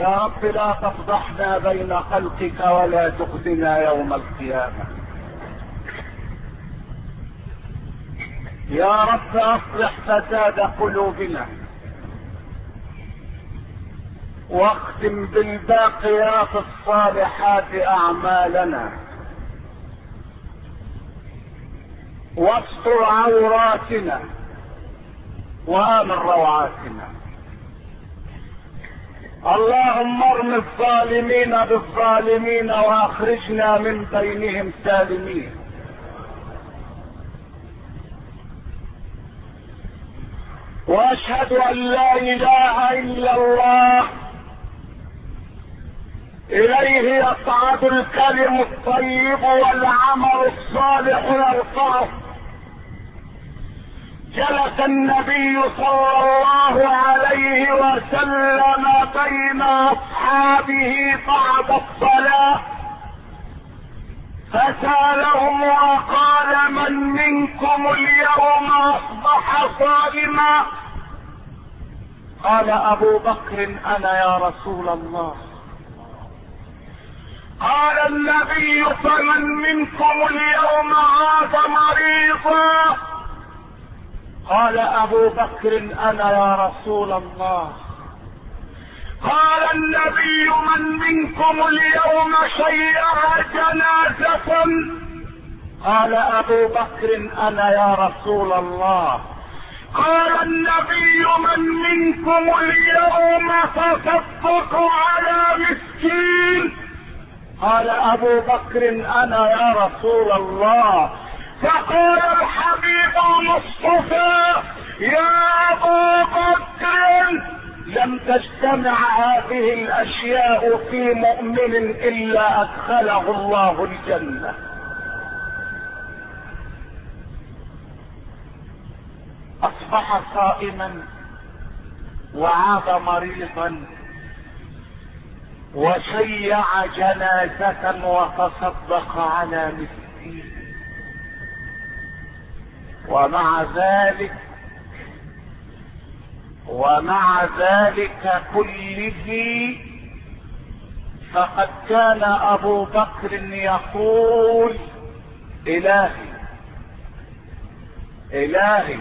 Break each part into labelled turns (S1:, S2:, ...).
S1: يا رب لا تفضحنا بين خلقك ولا تخزنا يوم القيامة. يا رب اصلح فساد قلوبنا واختم بالباقيات الصالحات اعمالنا واستر عوراتنا وامن روعاتنا. اللهم ارم الظالمين بالظالمين واخرجنا من بينهم سالمين. واشهد ان لا اله الا الله اليه يصعد الكلم الطيب والعمل الصالح يرفعه. جلس النبي صلى الله عليه وسلم بين اصحابه بعد الصلاة فسألهم وقال: من منكم اليوم اصبح صائما؟ قال ابو بكر: انا يا رسول الله. قال النبي: فمن منكم اليوم عاد مريضا؟ قال ابو بكر: انا يا رسول الله. قال النبي: من منكم اليوم شيع جنازة؟ قال ابو بكر: انا يا رسول الله. قال النبي: من منكم اليوم تصدق على مسكين؟ قال ابو بكر: انا يا رسول الله. فقال الحبيب المصطفى: يا ابا بكر، لم تجتمع هذه الاشياء في مؤمن الا ادخله الله الجنة. اصبح صائما وعاد مريضا وشيع جنازة وتصدق على مسكين، ومع ذلك كله فقد كان ابو بكر يقول: الهي الهي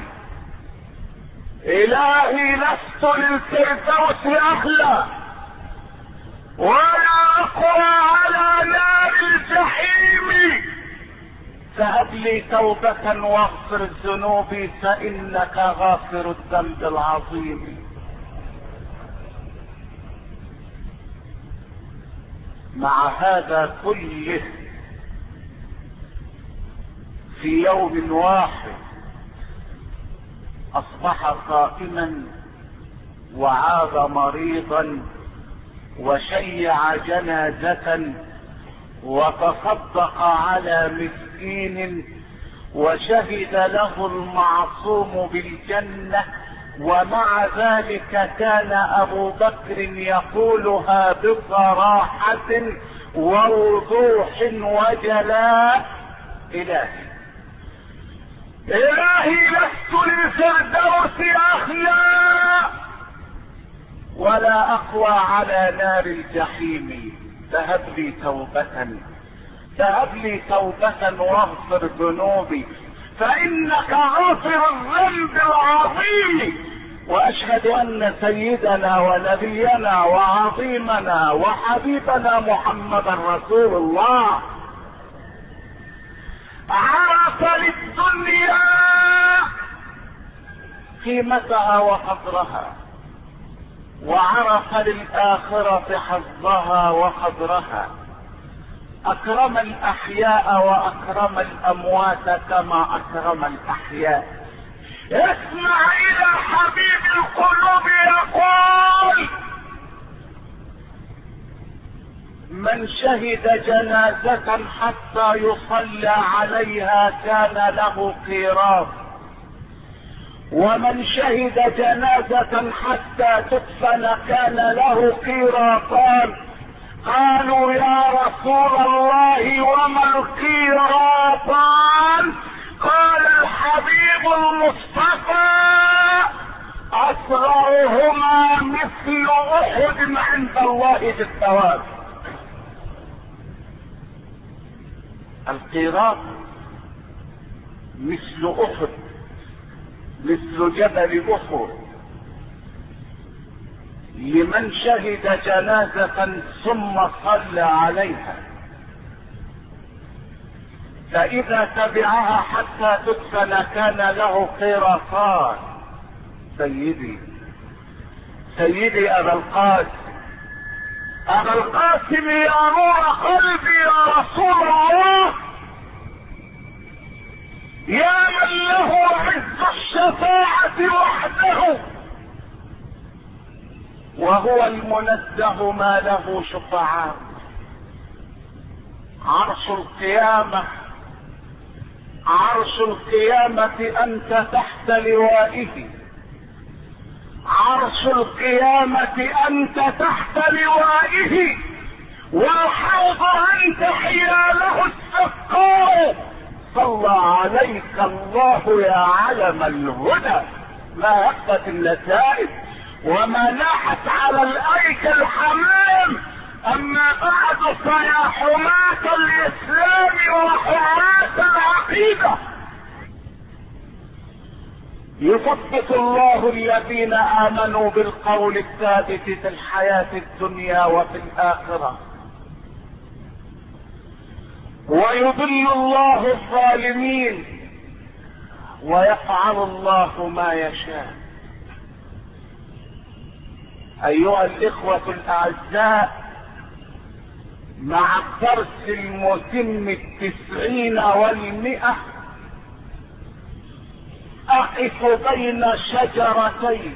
S1: الهي لست للفردوس اهلا ولا اقوى على نار الجحيم، فهب لي توبة واغفر ذنوبي فانك غافر الذنب العظيم. مع هذا كله في يوم واحد اصبح صائما وعاد مريضا وشيع جنازة وتصدق على مسكين وشهد له المعصوم بالجنة. ومع ذلك كان ابو بكر يقولها بصراحة ووضوح وجلاء: الهي الهي لست للفردوس اهلا ولا اقوى على نار الجحيم، فهب لي توبة واغفر ذنوبي فانك غافر الذنب العظيم. واشهد ان سيدنا ونبينا وعظيمنا وحبيبنا محمدا رسول الله عرف للدنيا قيمتها وقدرها وعرف للآخرة حظها وقدرها. اكرم الاحياء واكرم الاموات كما اكرم الاحياء. اسمع الى حبيب القلوب يقول: من شهد جنازة حتى يصلى عليها كان له قيراط، ومن شهد جنازة حتى تدفن كان له قيراطان. قالوا: يا رسول الله وما القيراطان؟ قال الحبيب المصطفى: اصغرهما مثل احد عند الله بالثواب. القيراط مثل احد، مثل جبل احد، لمن شهد جنازة ثم صلى عليها، فاذا تبعها حتى تدفن كان له قيراطان. سيدي ابا القاسم يا نور قلبي يا رسول الله، يا من له عز الشفاعة وحده وهو المنزه ما له شفعاء. عرش القيامة انت تحت لوائه، عرش القيامة انت تحت لوائه، والحوض انت حياله السقاء. صلى عليك الله يا علم الهدى، ما هبت النتائج وما لاحت على الايك الحمام. اما بعد فيا حماة الاسلام وحماة العقيدة، يثبت الله الذين امنوا بالقول الثابت في الحياة الدنيا وفي الاخرة، ويضل الله الظالمين، ويفعل الله ما يشاء. ايها الاخوة الاعزاء، مع الدرس المتم 90 و100 اقف بين شجرتين،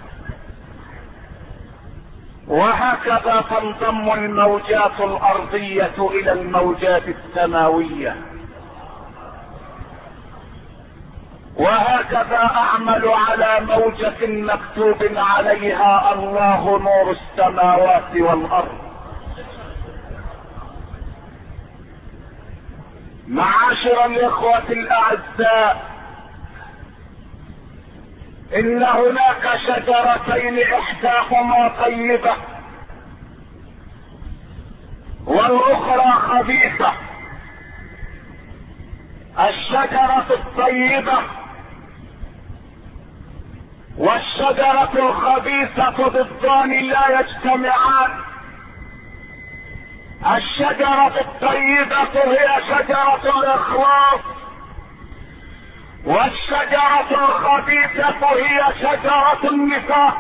S1: وهكذا تنضم الموجات الارضية الى الموجات السماوية، وهكذا اعمل على موجة مكتوب عليها الله نور السماوات والارض. معاشر الاخوة الاعزاء، ان هناك شجرتين احداهما طيبة والاخرى خبيثة. الشجرة الطيبة والشجرة الخبيثة ضدان لا يجتمعان. الشجرة الطيبة هي شجرة الاخلاص، والشجرة الخبيثة هي شجرة النفاق.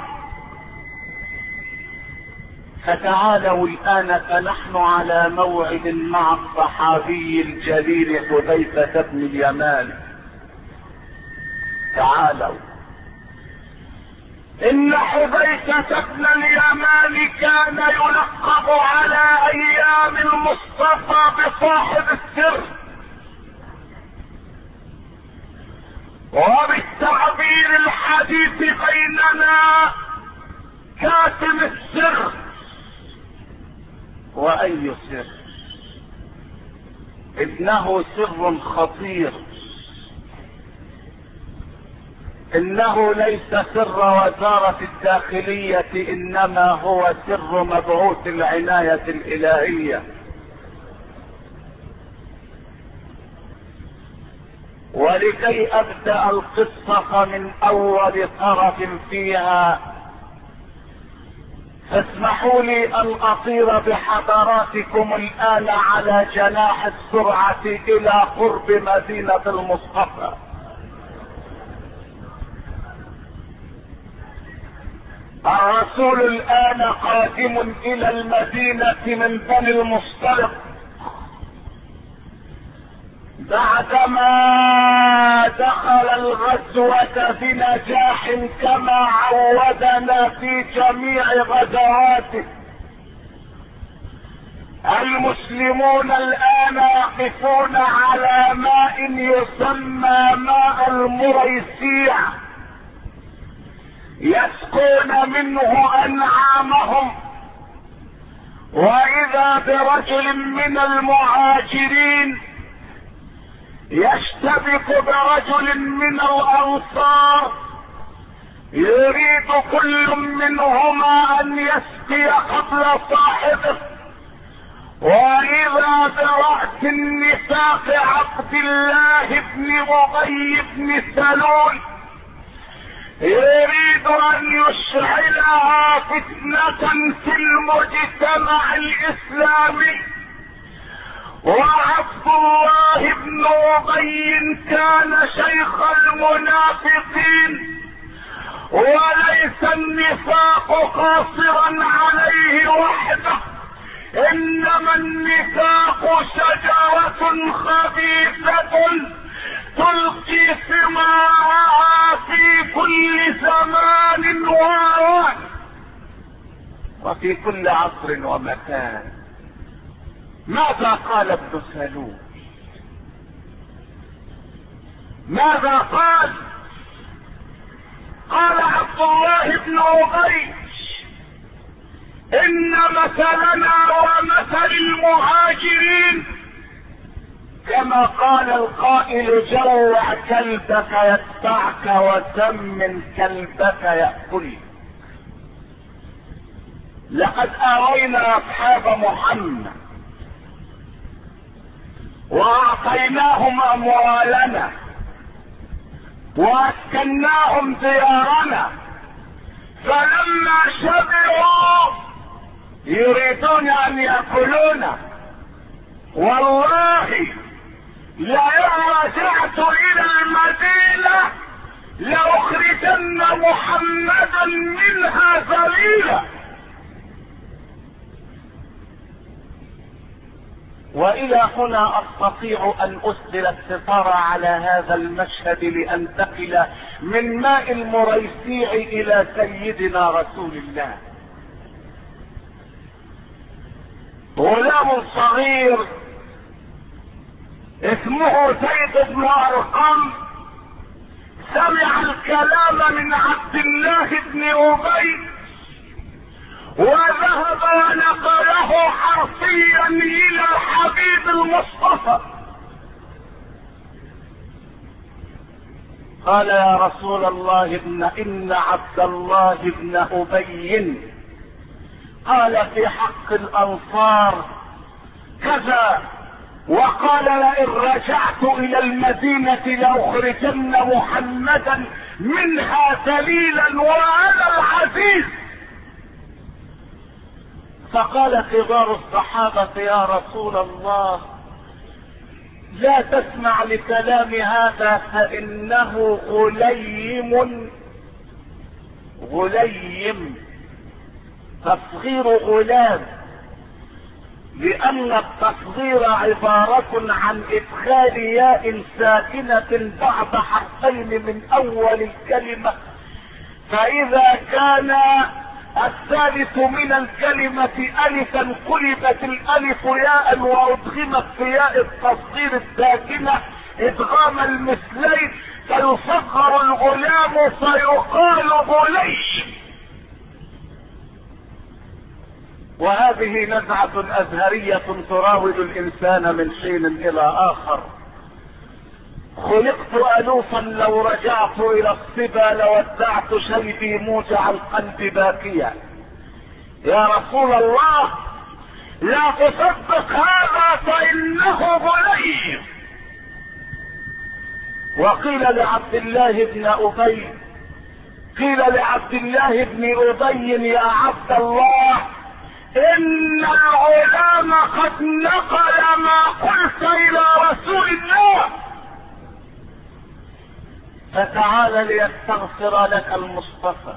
S1: فتعالوا الآن، فنحن على موعد مع الصحابي الجليل حذيفة بن اليمان. تعالوا. إن حذيفة بن اليمان كان يلقب على أيام المصطفى بصاحب السر، وبالتعبير الحديث بيننا كاتم السر. وأي سر؟ إنه سر خطير، إنه ليس سر وزارة الداخلية، إنما هو سر مبعوث العناية الإلهية. ولكي أبدأ القصة من أول طرف فيها، فاسمحوا لي أن أطير بحضراتكم الآن على جناح السرعة إلى قرب مدينة المصطفى. الرسول الآن قادم إلى المدينة من بني المصطلق، بعدما دخل الغزوة بنجاح كما عودنا في جميع غزواته. المسلمون الآن يقفون على ماء يسمى ماء المريسيع، يسقون منه أنعامهم، وإذا برجل من المهاجرين يشتبك برجل من الأنصار يريد كل منهما ان يسقي قبل صاحبه. واذا برأس النفاق عبد الله بن ابي بن سلول يريد ان يشعلها فتنة في المجتمع الاسلامي. وعبد الله بن ابي كان شيخ المنافقين، وليس النفاق قاصرا عليه وحده، انما النفاق شجرة خبيثة تلقي ثمارها في كل زمان وأوان وفي كل عصر ومكان. ماذا قال ابن سلول؟ ماذا قال؟ قال عبد الله بن ابي ان مثلنا ومثل المهاجرين كما قال القائل جوع كلبك يتبعك وسمن كلبك يأكلك. لقد آوينا اصحاب محمد واعطيناهم اموالنا واسكناهم ديارنا، فلما شبعوا يريدون ان ياكلونا. والله لئن رجعت الى المدينة لاخرجن محمدا منها ذليلا. والى هنا استطيع ان اسدل الستار على هذا المشهد لانتقل من ماء المريسيع الى سيدنا رسول الله. غلام صغير اسمه زيد بن ارقم سمع الكلام من عبد الله بن ابي وذهب ونقله حرفيا الى الحبيب المصطفى. قال يا رسول الله ان عبد الله بن ابي قال في حق الانصار كذا، وقال لئن رجعت الى المدينة لاخرجن محمدا منها ذليلا وانا العزيز. فقال كبار الصحابة يا رسول الله لا تسمع لكلام هذا فانه غليم تصغير غلام، لان التصغير عبارة عن ادخال ياء ساكنة بعد حرفين من اول الكلمة، فاذا كان الثالث من الكلمة الفا قلبت الالف ياء وادغمت في ياء التصغير الساكنة ادغام المثلين فيصغر الغلام فيقال غليم. وهذه نزعة ازهرية تراود الانسان من حين الى اخر. خلقت الوفا لو رجعت الى الصبا لودعت شيبي موجع القلب باكيا. يا رسول الله لا تصدق هذا فانه غليم. وقيل لعبد الله بن ابي يا عبد الله ان العلام قد نقل ما قلت الى رسول الله، فتعال ليستغفر لك المصطفى.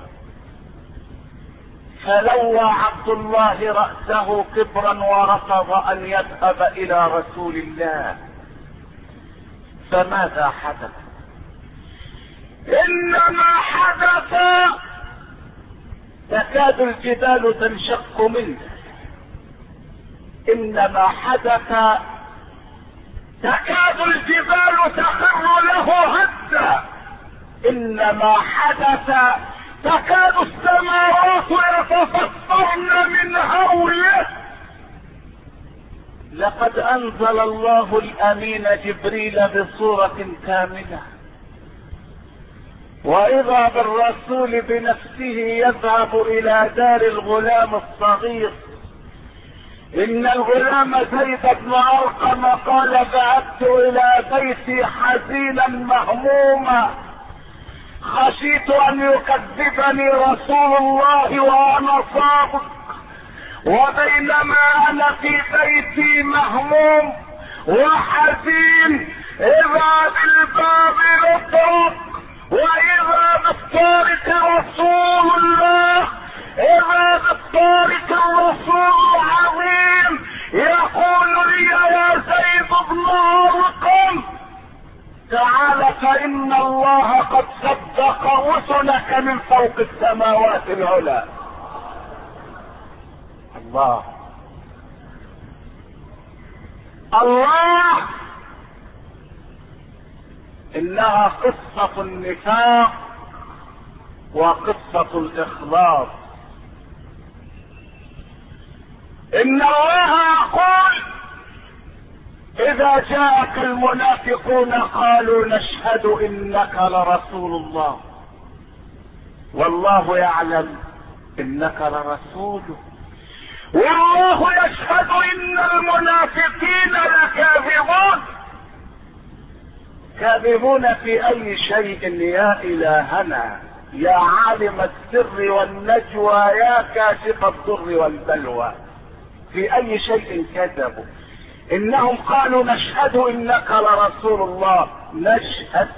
S1: فلوى عبد الله رأسه كبرا ورفض ان يذهب الى رسول الله. فماذا حدث؟ انما حدث تكاد الجبال تنشق منه. انما حدث تكاد الجبال تخر له هدا. انما حدث تكاد السماوات يتفطرن من هوله. لقد انزل الله الامين جبريل بصورة كاملة واذا بالرسول بنفسه يذهب الى دار الغلام الصغير. ان الغلام زيد بن ارقم قال ذهبت الى بيتي حزينا مهموما، خشيت ان يكذبني رسول الله وانا صادق، وبينما انا في بيتي مهموم وحزين اذا بالباب يطرق، واذا بالطارق رسول الله، اذا بالطارق الرسول العظيم يقول لي يا زيد بن ارقم تعال فان الله قد صدق رسلك من فوق السماوات العلى. الله الله، انها قصة النفاق وقصة الاخلاص. ان الله يقول اذا جاءك المنافقون قالوا نشهد انك لرسول الله والله يعلم انك لرسوله والله يشهد ان المنافقين لكاذبون. كاذبون في اي شيء يا الهنا، يا عالم السر والنجوى، يا كاشف الضر والبلوى، في اي شيء كذبوا؟ انهم قالوا نشهد انك لرسول الله، نشهد،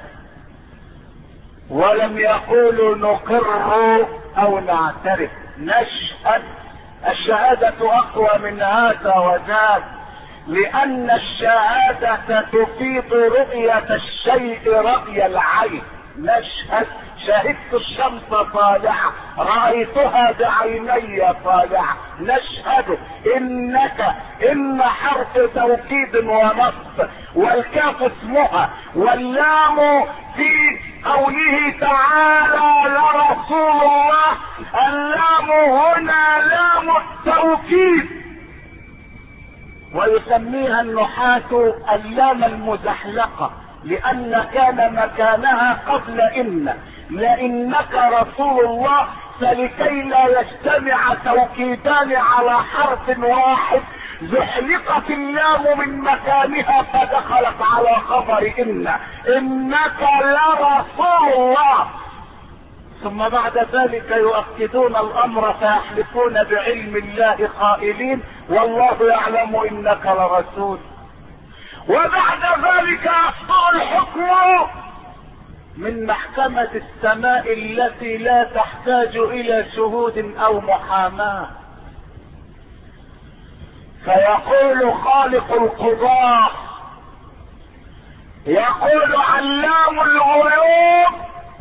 S1: ولم يقولوا نقر او نعترف، نشهد. الشهادة اقوى من هذا وذاك، لان الشهادة تفيد رؤية الشيء رأي العين. نشهد، شهدت الشمس طالعة، رأيتها بعيني طالعة. نشهد انك، ان حرف توكيد ونصب، والكاف اسمها، واللام في قوله تعالى لرسول الله، اللام هنا لام التوكيد، ويسميها النحاة اللام المزحلقة، لان كان مكانها قبل ان، لانك رسول الله، فلكي لا يجتمع توكيدان على حرف واحد زحلقت اللام من مكانها فدخلت على خبر ان، انك لرسول الله. ثم بعد ذلك يؤكدون الامر فيحلفون بعلم الله قائلين والله يعلم انك لرسول. وبعد ذلك يصدر الحكم من محكمة السماء التي لا تحتاج الى شهود او محاماة، فيقول خالق القضاء، يقول علام الغيوب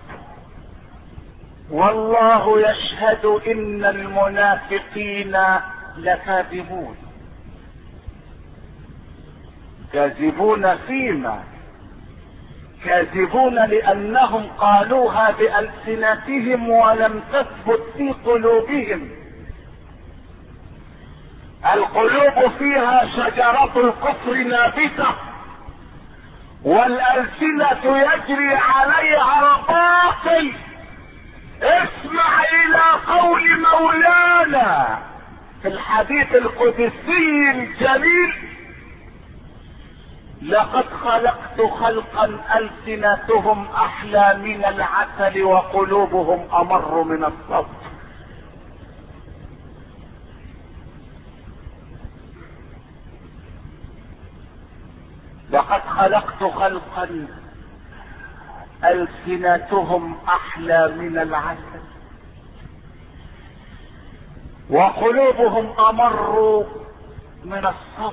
S1: والله يشهد ان المنافقين لكاذبون. كاذبون فيما؟ كاذبون لانهم قالوها بألسنتهم ولم تثبت في قلوبهم. القلوب فيها شجرة الكفر نابتة، والألسنة يجري عليها الباطل. اسمع الى قول مولانا في الحديث القدسي الجليل: لقد خلقت خلقا ألسنتهم احلى من العسل وقلوبهم امر من الصبر. لقد خلقت خلقا ألسنتهم احلى من العسل وقلوبهم امر من الصبر.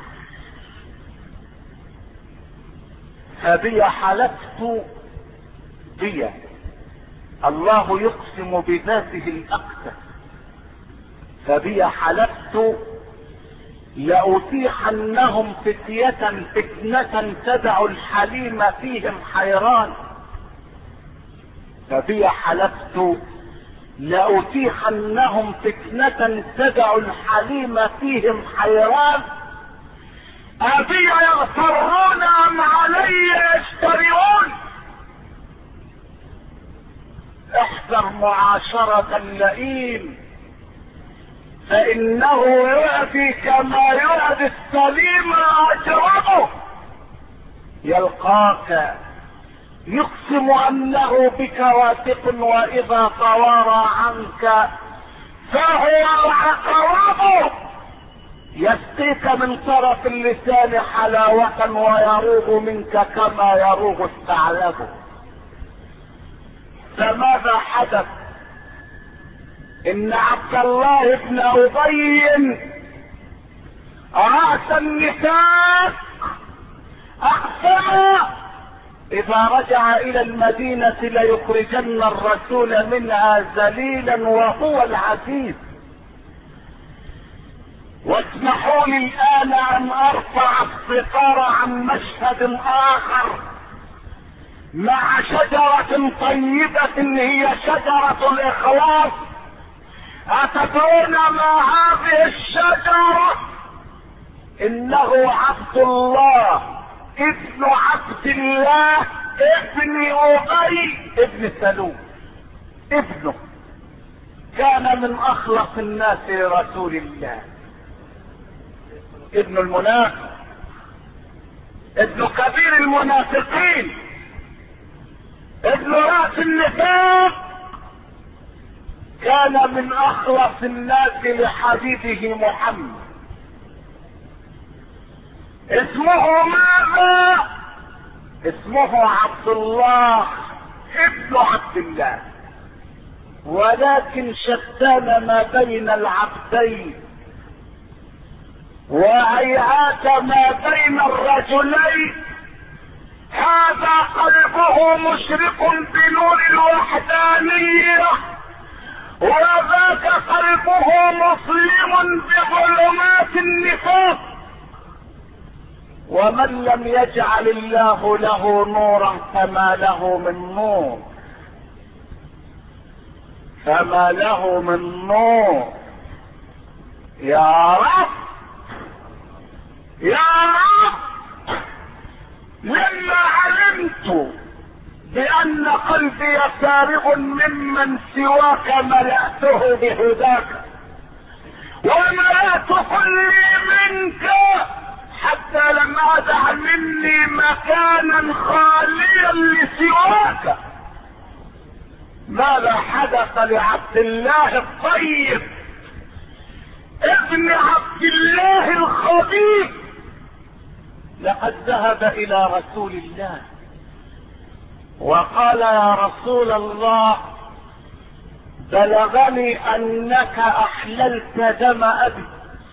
S1: فبي حلفت، بي الله يقسم بذاته الاقدس، فبي حلفت لأتيحنهم فتنة تدع الحليم فيهم حيران. فبي حلفت لأتيحنهم فتنة تدع الحليم فيهم حيران. أبي يغترون أم علي يشترون؟ احذر معاشرة اللئيم، فانه يؤذي كما يؤذي السليم اجربه. يلقاك يقسم انه بك واثق، واذا توارى عنك فهو العقرب. يسقيك من طرف اللسان حلاوة ويروغ منك كما يروغ الثعلب. فماذا حدث؟ ان عبد الله بن ابي رأس النفاق اقسم اذا رجع الى المدينة ليخرجن الرسول منها ذليلا وهو العزيز. واسمحوا لي الان ان ارفع الستار عن مشهد اخر مع شجرة طيبة هي شجرة الاخلاص. اتدرون ما هذه الشجرة؟ انه عبد الله ابن عبد الله ابن ابي ابن سلول. ابنه كان من اخلص الناس لرسول الله، ابن المنافق، ابن كبير المنافقين، ابن رأس النفاق، كان من اخلص الناس لحبيبه محمد. اسمه ماذا؟ اسمه عبد الله ابن عبد الله. ولكن شتان ما بين العبدين وهيهات ما بين الرجلين. هذا قلبه مشرق بنور الوحدانية، وذاك قلبه مظلم بظلمات النفاق. ومن لم يجعل الله له نورا فما له من نور، فما له من نور. يا رب يا رب، لما علمت بأن قلبي فارغ ممن سواك ملأته بهداك، وملأت كلي منك حتى لم أدع مني مكانا خاليا لسواك. ماذا حدث لعبد الله الطيب ابن عبد الله الخبيث؟ لقد ذهب الى رسول الله وقال يا رسول الله، بلغني انك احللت دم ابي.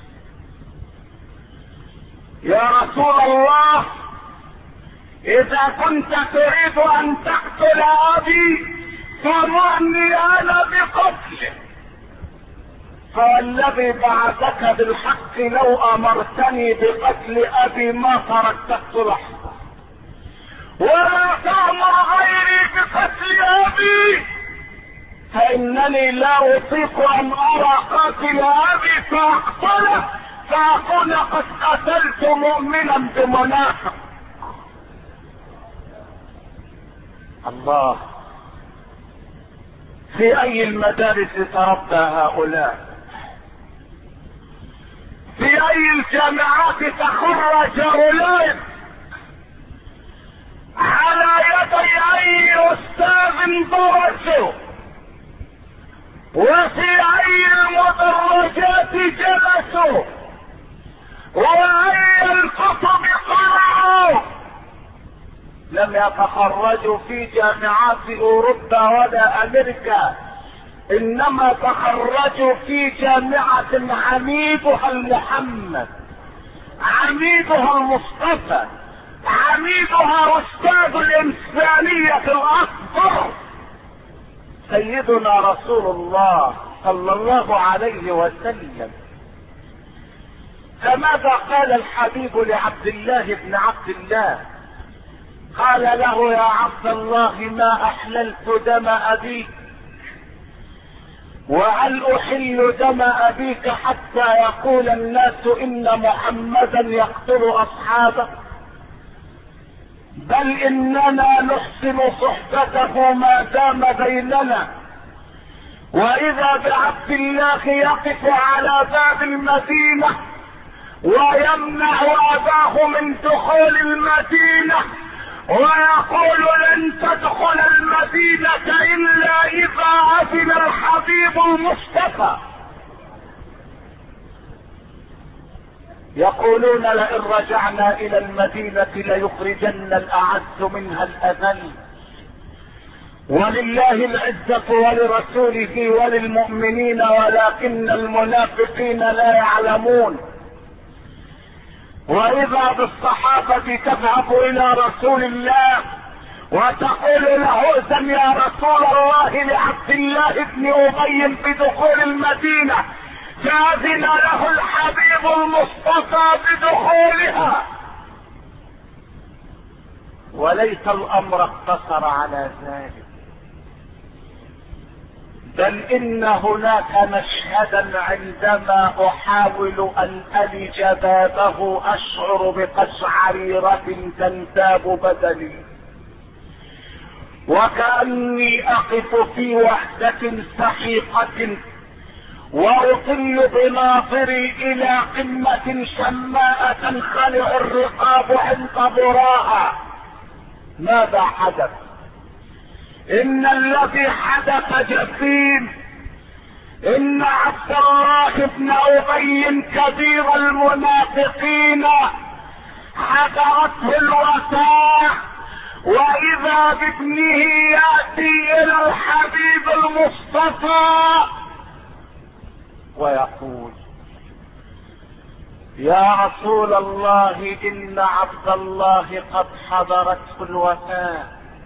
S1: يا رسول الله، اذا كنت تريد ان تقتل ابي فمرني انا بقتله. فالذي بعثك بالحق لو امرتني بقتل ابي ما ترددت لحظة، ولا تأمر غيري بقتل ابي، فانني لا اطيق ان ارى قاتل ابي فاقتله فاكون قد قتلت مؤمنا بمنافق. الله، في اي المدارس تربى هؤلاء؟ في اي الجامعات تخرج اولئك؟ على يدي اي استاذ درسوا؟ وفي اي المدرجات جلسوا؟ واي الكتب قرأوا؟ لم يتخرجوا في جامعات اوروبا ولا امريكا، انما تخرجوا في جامعة عميدها المحمد، عميدها المصطفى، عميدها استاذ الانسانية الاكبر سيدنا رسول الله صلى الله عليه وسلم. فماذا قال الحبيب لعبد الله بن عبد الله؟ قال له يا عبد الله، ما احللت دم ابيك، وهل احل دم ابيك حتى يقول الناس ان محمدا يقتل اصحابه؟ بل اننا نحسن صحبته ما دام بيننا. واذا بعبد الله يقف على باب المدينة ويمنع اباه من دخول المدينة ويقول لن تدخل المدينة الا اذا اذن الحبيب المصطفى، يقولون لئن رجعنا الى المدينة ليخرجن الاعز منها الاذل. ولله العزة ولرسوله وللمؤمنين ولكن المنافقين لا يعلمون. واذا بالصحابة تذهب الى رسول الله وتقول له ائذن يا رسول الله لعبد الله بن ابي بدخول المدينة، فاذن له الحبيب المصطفى بدخولها. وليس الامر اقتصر على ذلك، بل ان هناك مشهدا عندما احاول ان الج بابه اشعر بقشعريرة تنتاب بدني، وكأني اقف في وحدة سحيقة واطل بناظري الى قمة شماء تنخلع الرقاب عند براها. ماذا حدث؟ ان الذي حدث جسيم. ان عبد الله بن ابي كبير المنافقين حضرته الوفاة، واذا بابنه ياتي الى الحبيب المصطفى ويقول يا رسول الله ان عبد الله قد حضرته الوفاة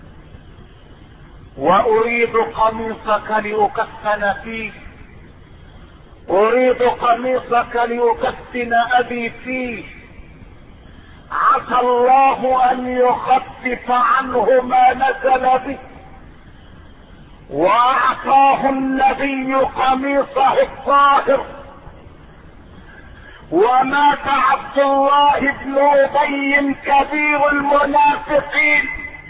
S1: واريد قميصك لأكفن فيه، اريد قميصك لأكفن ابي فيه، عسى الله ان يخفف عنه ما نزل به. واعطاه النبي قميصه الطاهر، ومات عبد الله بن ابي كبير المنافقين،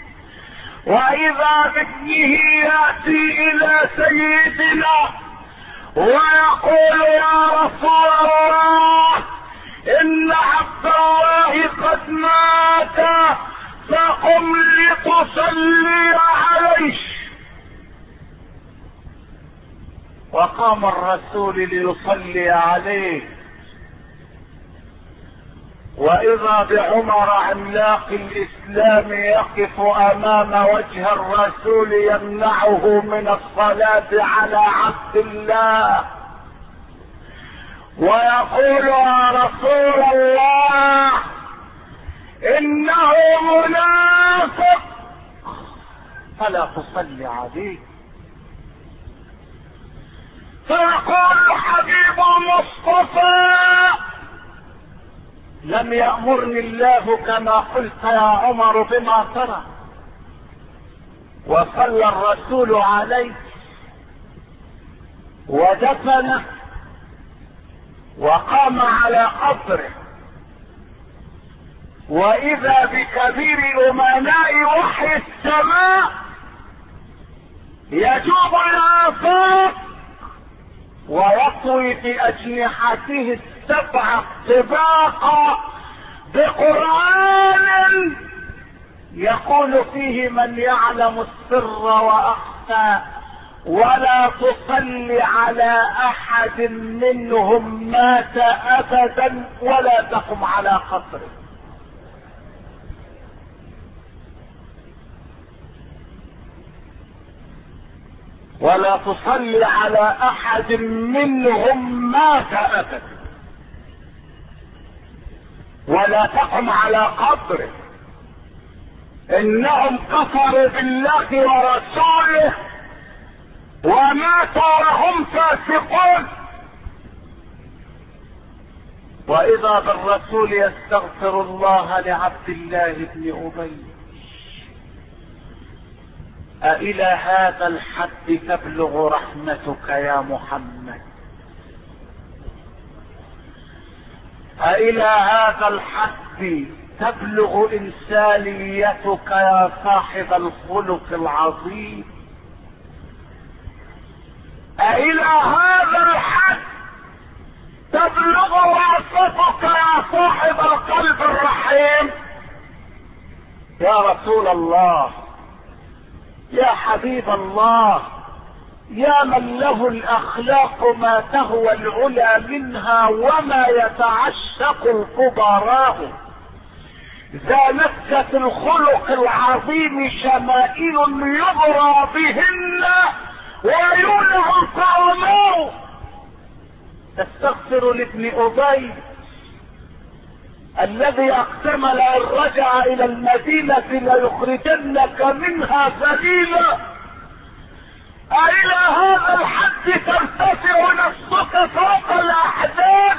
S1: واذا بابنه ياتي الى سيدنا ويقول يا رسول الله ان عبد الله قد مات فقم لتصلي عليه. وقام الرسول ليصلي عليه، واذا بعمر عملاق الاسلام يقف امام وجه الرسول يمنعه من الصلاة على عبد الله ويقول يا رسول الله انه منافق فلا تصلي عليه. فيقول الحبيب المصطفى لم يأمرني الله كما قلت يا عمر بما ترى. وصلى الرسول عليه ودفنه وقام على قبره، واذا بكبير امناء وحي السماء يجوب الافاق ويطوي باجنحته السبع طباقا بقرآن يقول فيه من يعلم السر واخفى ولا تصلي على احد منهم مات ابدا ولا تقم على قبره. ولا تصلي على احد منهم مات ابدا ولا تقم على قبره، انهم كفروا بالله ورسوله وماتوا وهم فاسقون. واذا بالرسول يستغفر الله لعبد الله بن ابي. أإلى هذا الحد تبلغ رحمتك يا محمد؟ أإلى هذا الحد تبلغ انسانيتك يا صاحب الخلق العظيم؟ أإلى هذا الحد تبلغ وصفك يا صاحب القلب الرحيم؟ يا رسول الله، يا حبيب الله، يا من له الاخلاق ما تهوى العلا منها وما يتعشق الكبراء، ذا نفسة الخلق العظيم شمائل يبرى بهن ويولع القوم. تستغفر لابن ابي الذي اقسم لئن رجع الى المدينة ليخرجنك منها ذليلا. أإلى هذا الحد ترتفع نفسك فوق الأحداث؟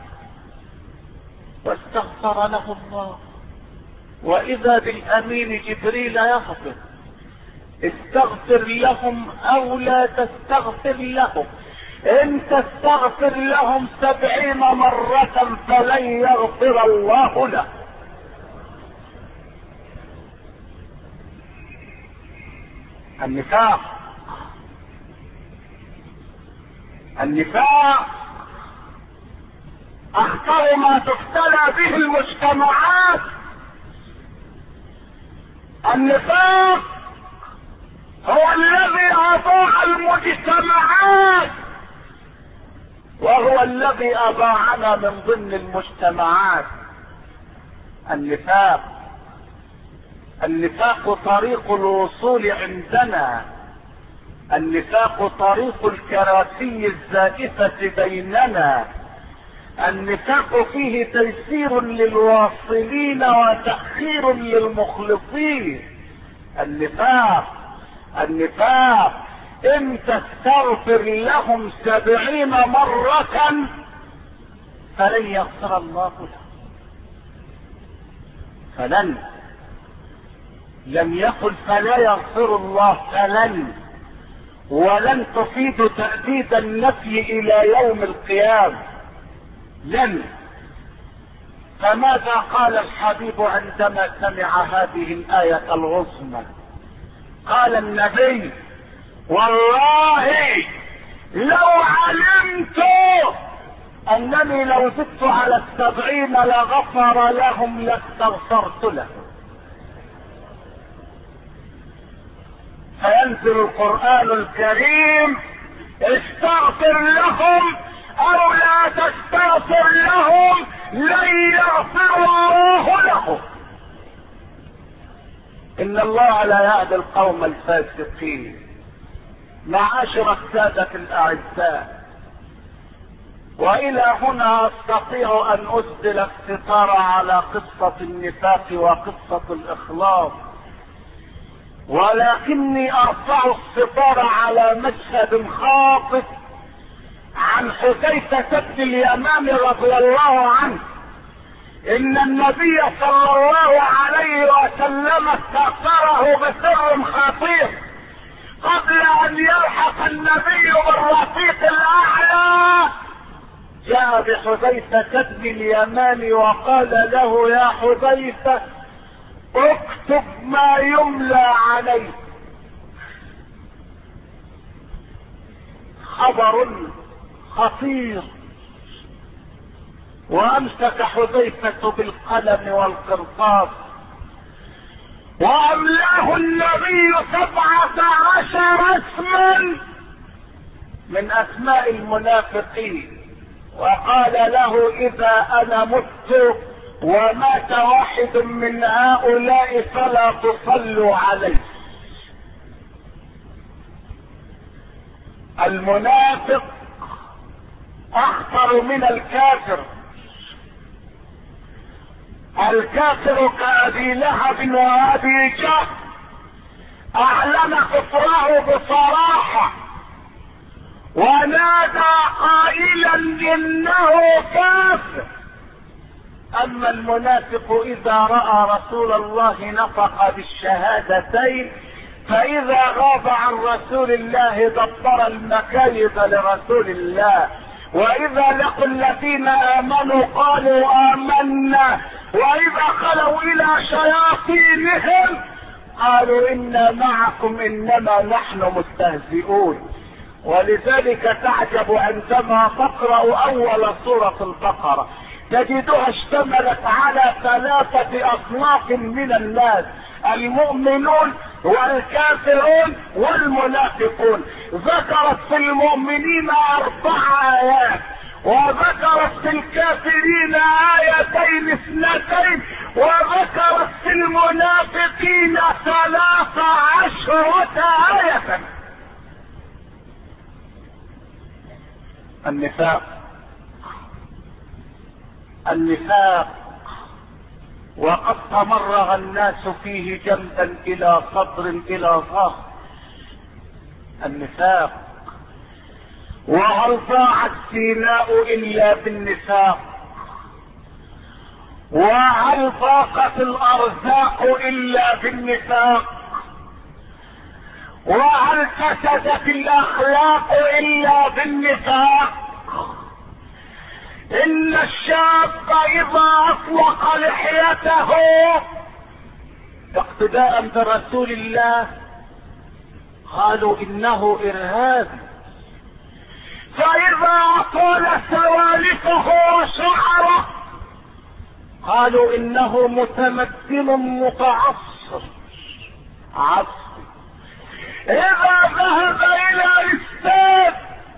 S1: واستغفر له الله، وإذا بالأمين جبريل يهبط: استغفر لهم أو لا تستغفر لهم، إن تستغفر لهم 70 مرة فلن يغفر الله له. النفاق اخطر ما تبتلى به المجتمعات. النفاق هو الذي اضاع المجتمعات، وهو الذي اضاعنا من ضمن المجتمعات. النفاق طريق الوصول عندنا، النفاق طريق الكراسي الزائفة بيننا، النفاق فيه تيسير للواصلين وتأخير للمخلصين. النفاق ان تستغفر لهم 70 مرة فلن يغفر الله لهم. لم يقل فلا يغفر الله، ولن تفيد تأديد النفي الى يوم القيامة، لن. فماذا قال الحبيب عندما سمع هذه الآية العظمى؟ قال النبي: والله لو علمت انني لو زدت على 70 لغفر لهم لاستغفرت لهم. فينزل القرآن الكريم: استغفر لهم او لا تستغفر لهم لن يغفر الله لهم. ان الله لا يهدي القوم الفاسقين. معاشر السادة الاعزاء، والى هنا استطيع ان اسدل الستار على قصة النفاق وقصة الاخلاص، ولكني ارفع الستار على مشهد خاطف عن حذيفة بن اليمان رضي الله عنه. ان النبي صلى الله عليه وسلم استأثره بسر خطير قبل ان يلحق النبي بالرفيق الاعلى. جاء بحذيفة بن اليمان وقال له: يا حذيفة، اكتب ما يملى عليك. خبر خطير. وامسك حذيفة بالقلم والقرطاس واملاه النبي 17 اسما من اسماء المنافقين، وقال له: اذا انا مت ومات واحد من هؤلاء فلا تصلوا عليه. المنافق اخطر من الكافر. الكافر كأبي لهب وأبي جهل اعلن كفره بصراحة ونادى قائلا انه كافر. اما المنافق اذا رأى رسول الله نطق بالشهادتين، فاذا غاب عن رسول الله دبر المكايد لرسول الله، واذا لقوا الذين امنوا قالوا امنا واذا خلوا الى شياطينهم قالوا انا معكم انما نحن مستهزئون. ولذلك تعجب عندما تقرأ اول سورة البقرة تجدها اشتملت على 3 اصناف من الناس: المؤمنون والكافرون والمنافقون. ذكرت في المؤمنين 4 آيات، وذكرت في الكافرين 2 وذكرت في المنافقين 13 آية. النفاق وقد تمرغ الناس فيه جنبا الى صدر الى ظهر. النفاق، وهل ضاعت سيناء الا بالنفاق؟ وهل ضاقت الارزاق الا بالنفاق؟ وهل فسدت الاخلاق الا بالنفاق؟ ان الشاب اذا اطلق لحيته اقتداء برسول الله قالوا انه ارهابي، فاذا اطال سوالفه وشعره قالوا انه متمدن متعصر عصري. اذا ذهب الى الاستاد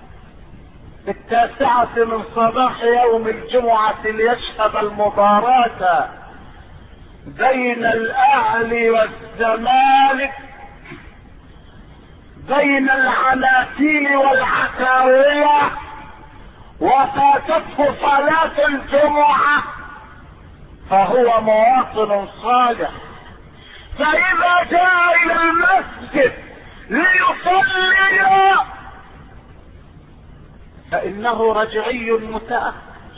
S1: 9 من صباح يوم الجمعة ليشهد المباراة بين الاهلي والزمالك، بين العناتيل والعتاولة، وفاتته صلاة الجمعة، فهو مواطن صالح. فاذا جاء الى المسجد ليصلي فانه رجعي متأخر،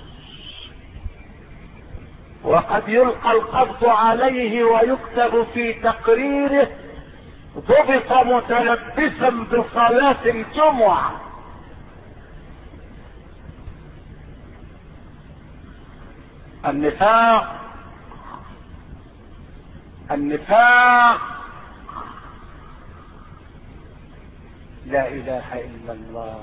S1: وقد يلقى القبض عليه ويكتب في تقريره ضبط متلبسا بصلاة الجمعة. النفاق لا اله الا الله.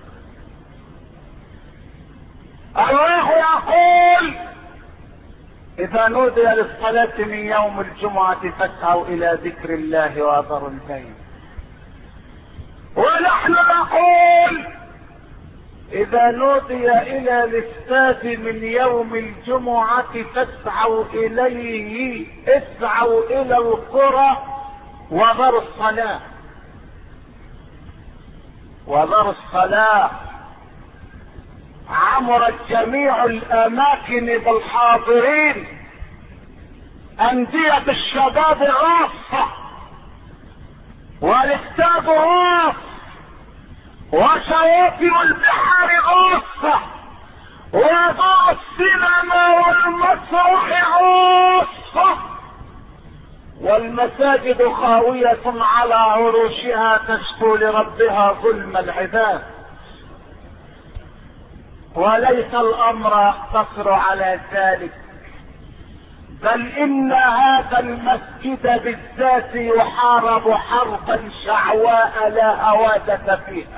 S1: الله يقول اذا نودي للصلاة من يوم الجمعة فاسعوا الى ذكر الله وذروا البيع. ونحن نقول اذا نودي الى الاستاد من يوم الجمعة فاسعوا اليه، اسعوا الى القرى وذروا الصلاة. وذروا الصلاة. عمرت جميع الاماكن بالحاضرين، اندية الشباب غاصة، والاستاد غاص، وشواطئ البحر غاصة، وضوء السينما والمسرح غاصة، والمساجد خاوية على عروشها تشكو لربها ظلم العباد. وليس الامر يقتصر على ذلك، بل ان هذا المسجد بالذات يحارب حربا شعواء لا هوادة فيها،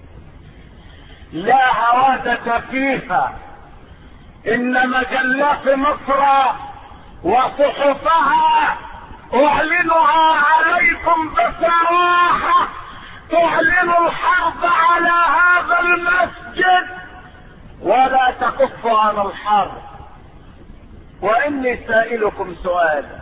S1: لا هوادة فيها. ان مجلات مصر وصحفها اعلنها عليكم بصراحة، تعلن الحرب على هذا المسجد ولا تكف عن الحرب. واني سائلكم سؤالا: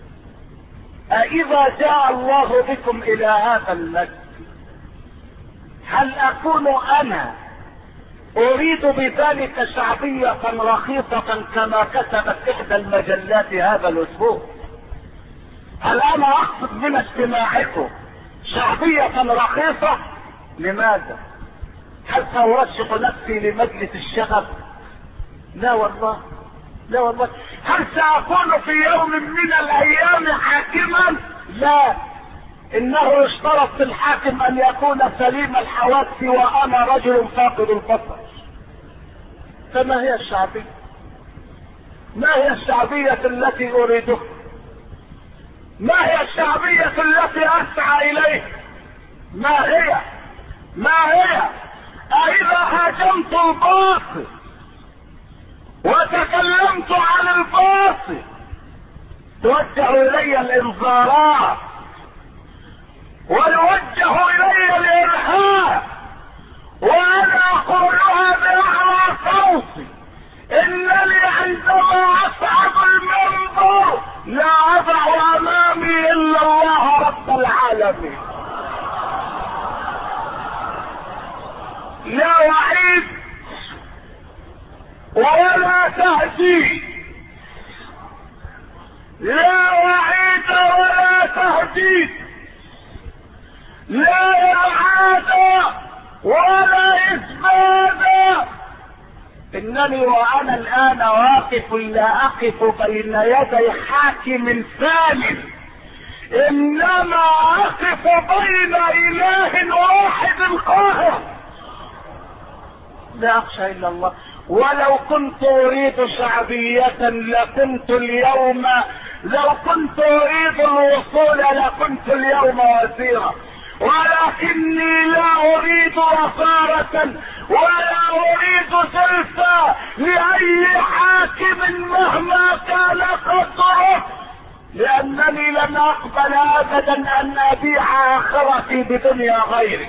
S1: أإذا جاء الله بكم الى هذا المسجد هل اكون انا اريد بذلك شعبية رخيصة كما كتبت احدى المجلات هذا الاسبوع؟ هل انا اقصد من اجتماعكم شعبية رخيصة؟ لماذا؟ هل سأرشح نفسي لمجلس الشغب؟ لا والله، لا والله. هل سأكون في يوم من الايام حاكما؟ لا. انه يشترط في الحاكم ان يكون سليم الحواس وانا رجل فاقد البصر. فما هي الشعبية؟ ما هي الشعبية التي اريدها؟ ما هي الشعبية التي اسعى اليها؟ ما هي؟ اذا هاجمت الباطل وتكلمت عن الباطل توجه الي الانذارات ويوجه الي الارهاب، وانا اقولها باعلى صوتي: انني عندما اصعد المنبر لا اضع امامي الا الله رب العالمين. لا وعيد ولا تهديد، لا وعيد ولا تهديد، لا إعادة ولا إثبات. إنني وأنا الآن واقف لا أقف بين يدي حاكم ثالث، إنما أقف بين إله واحد قاهر لا أخشى إلا الله. ولو كنت أريد شعبية لكنت اليوم، لو كنت أريد الوصول لكنت اليوم وزيرا، ولكني لا اريد وزارة ولا اريد سلطة لاي حاكم مهما كان قدره، لانني لن اقبل ابدا ان ابيع اخرتي بدنيا غيري.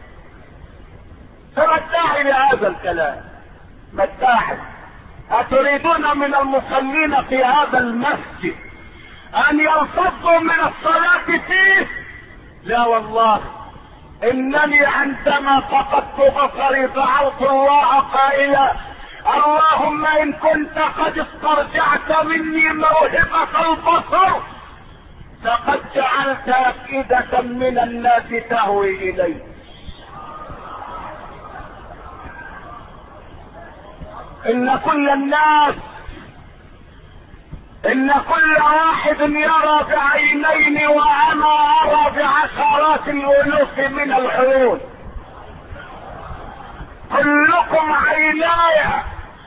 S1: فما الداعي لهذا الكلام؟ ما الداعي؟ اتريدون من المصلين في هذا المسجد ان ينصبوا من الصلاة فيه؟ لا والله، انني عندما فقدت بصري دعوت الله قائلا: اللهم ان كنت قد استرجعت مني موهبة البصر فقد جعلت افئدة من الناس تهوي الي. ان كل واحد يرى بعينين وانا ارى بعشرات الالوف من العيون. كلكم عيناي،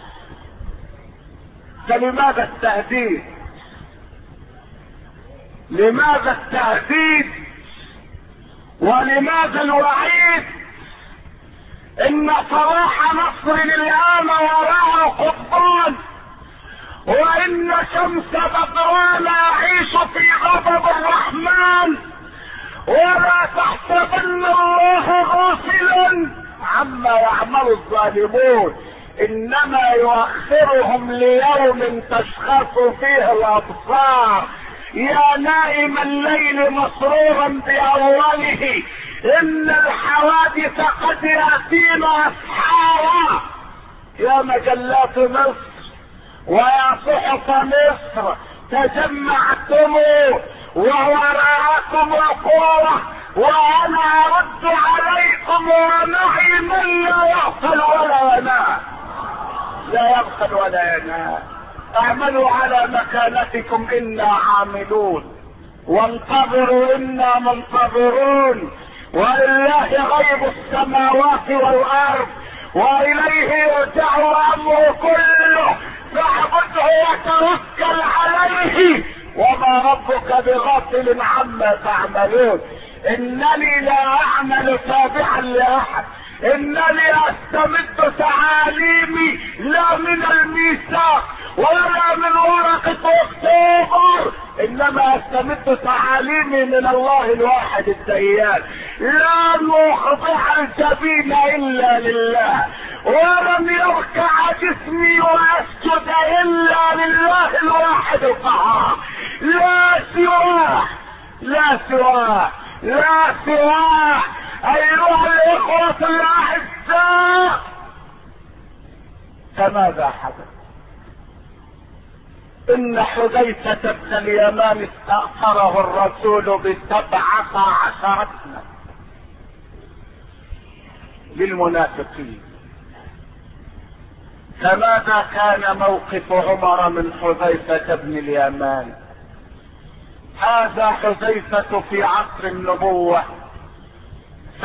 S1: فلماذا التهديد؟ لماذا التهديد ولماذا الوعيد؟ ان صلاح نصر الان وراء القضبان، وان شمس بدران يعيش في غضب الرحمن، ولا تحسبن الله غافلا عما يعمل الظالمون، انما يؤخرهم ليوم تشخص فيه الابصار. يا نائم الليل مسرورا باوله، ان الحوادث قد ياتينا اسحارا. يا مجلات مصر ويا صحف مصر تجمعتم ووراءكم القوة، وانا ارد عليكم ومعي من لا يغفل ولا ينام، لا يغفل ولا ينام. اعملوا على مكانتكم انا عاملون، وانتظروا انا منتظرون، ولله غيب السماوات والارض واليه يرجع الامر كله، فاعبده وتوكل عليه وما ربك بغافل عما تعملون. انني لا اعمل تابعا لاحد، انني استمد تعاليمي لا من الميثاق ولا من ورقة اكتوبر، انما استمد تعاليمي من الله الواحد الديان. لا نخضع الجبين الا لله، ولن يركع جسمي واسجد الا لله الواحد القهار. لا سواه، لا سواه، لا سواه. ايها الاخوة الاعزاء، فماذا حدث؟ ان حذيفة بن اليمان استأثره الرسول ب17 سنة للمنافقين. فماذا كان موقف عمر من حذيفة بن اليمان؟ هذا حذيفة في عصر النبوة،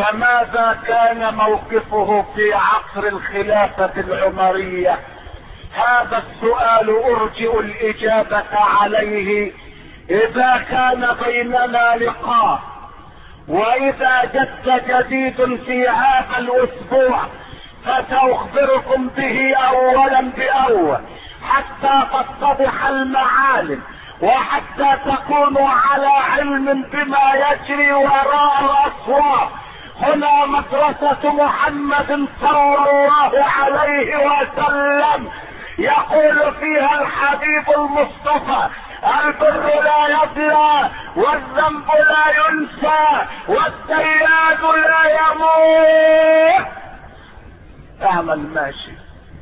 S1: فماذا كان موقفه في عصر الخلافة العمرية؟ هذا السؤال ارجئ الاجابة عليه اذا كان بيننا لقاء، واذا جد جديد في هذا الاسبوع فساخبركم به اولا باول حتى تتضح المعالم، وحتى تكونوا على علم بما يجري وراء الاسوار. هنا مدرسة محمد صلى الله عليه وسلم، يقول فيها الحبيب المصطفى: البر لا يبلى، والذنب لا ينسى، والديان لا يموت. اعمل ما شئت،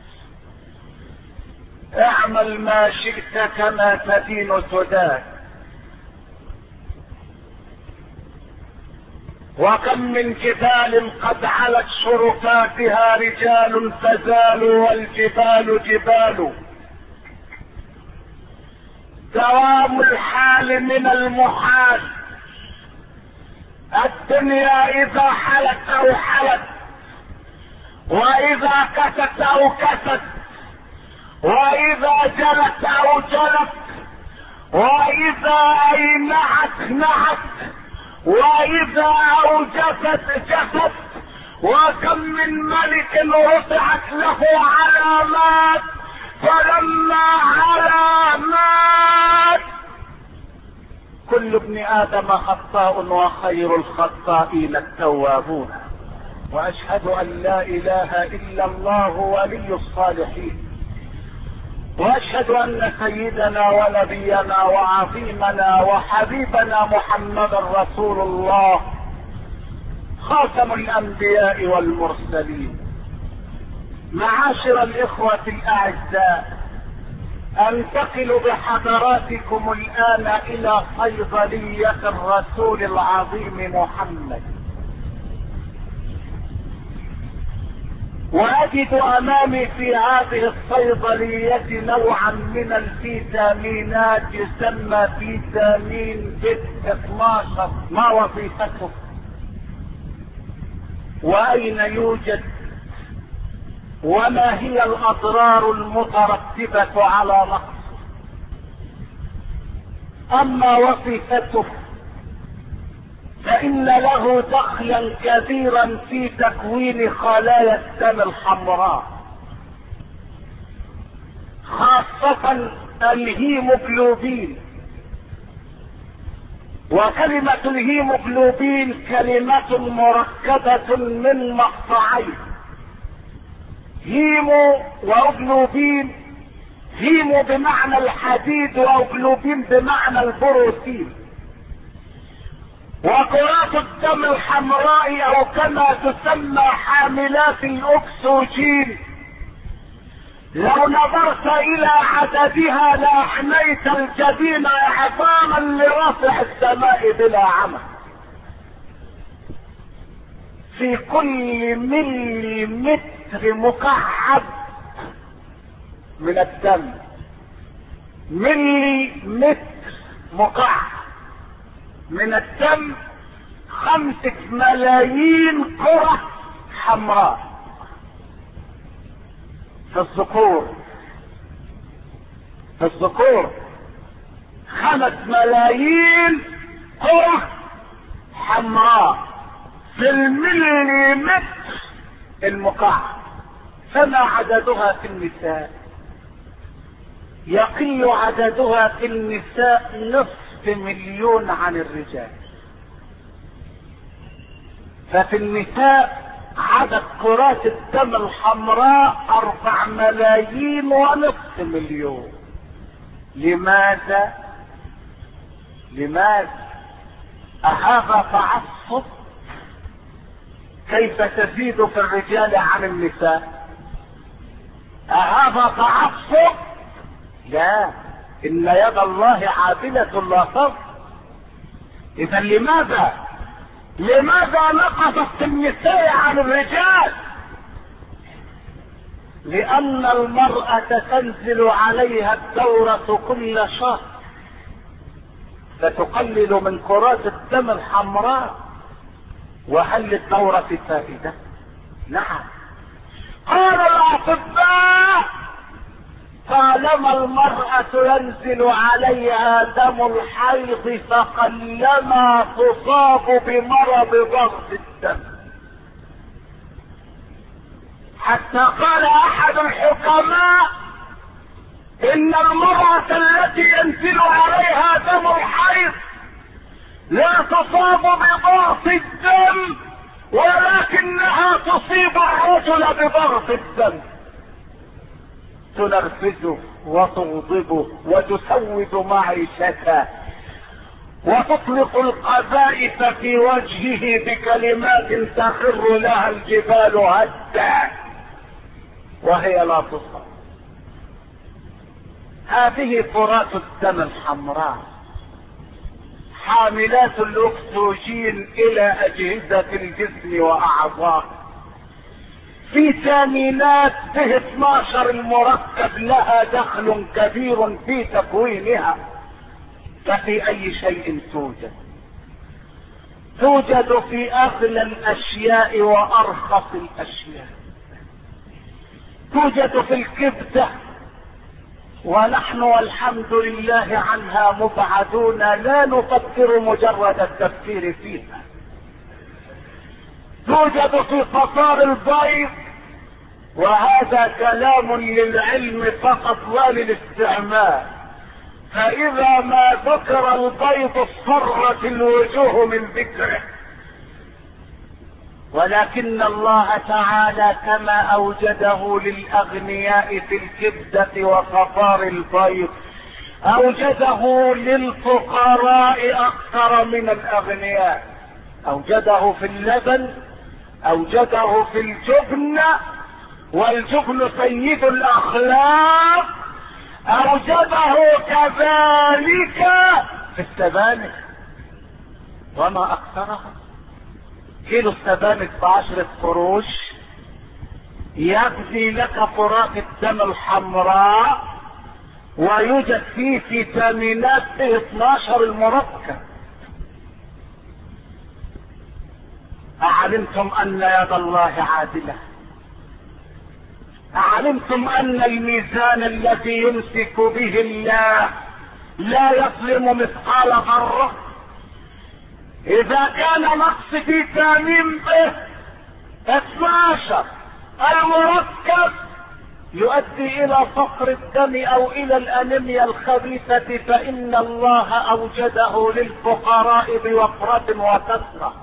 S1: اعمل ما شئت كما تدين تدان. وكم من جبال قد علت شرفاتها رجال فزالوا والجبال جبال. دوام الحال من المحال، الدنيا اذا حلت او حلت، واذا كست او كست، واذا جلت او جلت، واذا اينعت نعت، واذا اوجفت جفت. وكم من ملك رفعت له علامات فلما علامات. كل ابن ادم خطاء وخير الخطائين التوابون. واشهد ان لا اله الا الله ولي الصالحين، واشهد ان سيدنا ونبينا وعظيمنا وحبيبنا محمدا رسول الله خاتم الانبياء والمرسلين. معاشر الاخوة الاعزاء، انتقل بحضراتكم الان الى صيدلية الرسول العظيم محمد، واجد امامي في هذه الصيدلية نوعا من الفيتامينات يسمى فيتامين B12. ما وظيفته واين يوجد وما هي الاضرار المترتبة على نقصه؟ اما وظيفته فإن له دخلا كبيرا في تكوين خلايا الدم الحمراء، خاصة الهيموجلوبين. وكلمة الهيموجلوبين كلمة مركبة من مقطعين: هيمو واوجلوبين. هيمو بمعنى الحديد، واوجلوبين بمعنى البروتين. وكرات الدم الحمراء او كما تسمى حاملات الاكسجين، لو نظرت الى عددها لاحنيت الجبين عظاما لرفع السماء بلا عمى. في كل ملي متر مكعب من الدم، ملي متر مكعب من الدم، 5 ملايين كرة حمراء. في الذكور 5 ملايين كرة حمراء في المليمتر المكعب. فما عددها في النساء؟ يقل عددها في النساء 500,000 عن الرجال. ففي النساء عدد كرات الدم الحمراء 4,500,000. لماذا؟ أهذا تعصب؟ كيف تزيد في الرجال عن النساء؟ أهذا تعصب؟ لا، إن يد الله عادلة لا تضر. إذا لماذا نقصت النساء عن الرجال؟ لأن المرأة تنزل عليها الدورة كل شهر، فتقلل من كرات الدم الحمراء. وهل للدورة فائدة؟ نعم. قال الأطباء طالما المرأة ينزل عليها دم الحيض فقلما تصاب بمرض ضغط الدم، حتى قال احد الحكماء ان المرأة التي ينزل عليها دم الحيض لا تصاب بضغط الدم ولكنها تصيب الرجل بضغط الدم، تنرفزه وتغضبه وتسود معيشته وتطلق القذائف في وجهه بكلمات تخر لها الجبال هدا وهي لا تصاب. هذه كرات الدم الحمراء حاملات الاكسجين الى اجهزة الجسم واعضاء، فيتامينات به 12 المركب لها دخل كبير في تكوينها. ففي اي شيء توجد في اغلى الاشياء وارخص الاشياء. توجد في الكبدة ونحن والحمد لله عنها مبعدون، لا نفكر مجرد التفكير فيها. توجد في قطار البيض، وهذا كلام للعلم فقط لا للاستعمال، فإذا ما ذكر البيض اصفرت الوجوه من ذكره. ولكن الله تعالى كما اوجده للاغنياء في الكبدة وقطار البيض اوجده للفقراء اكثر من الاغنياء. اوجده في اللبن، اوجده في الجبن، والجبن سيد الاخلاق، اوجده كذلك في السبانخ وما اكثرها. كيلو السبانخ ب10 قروش يغذي لك كرات الدم الحمراء، ويوجد فيه فيتامينات به 12 المركب. أعلمتم أن يد الله عادلة؟ أعلمتم أن الميزان الذي يمسك به الله لا يظلم مثقال ذرة؟ إذا كان نقص فيتامين به 12 المركب يؤدي إلى فقر الدم أو إلى الأنيميا الخبيثة، فإن الله أوجده للفقراء بوفرة وكثرة.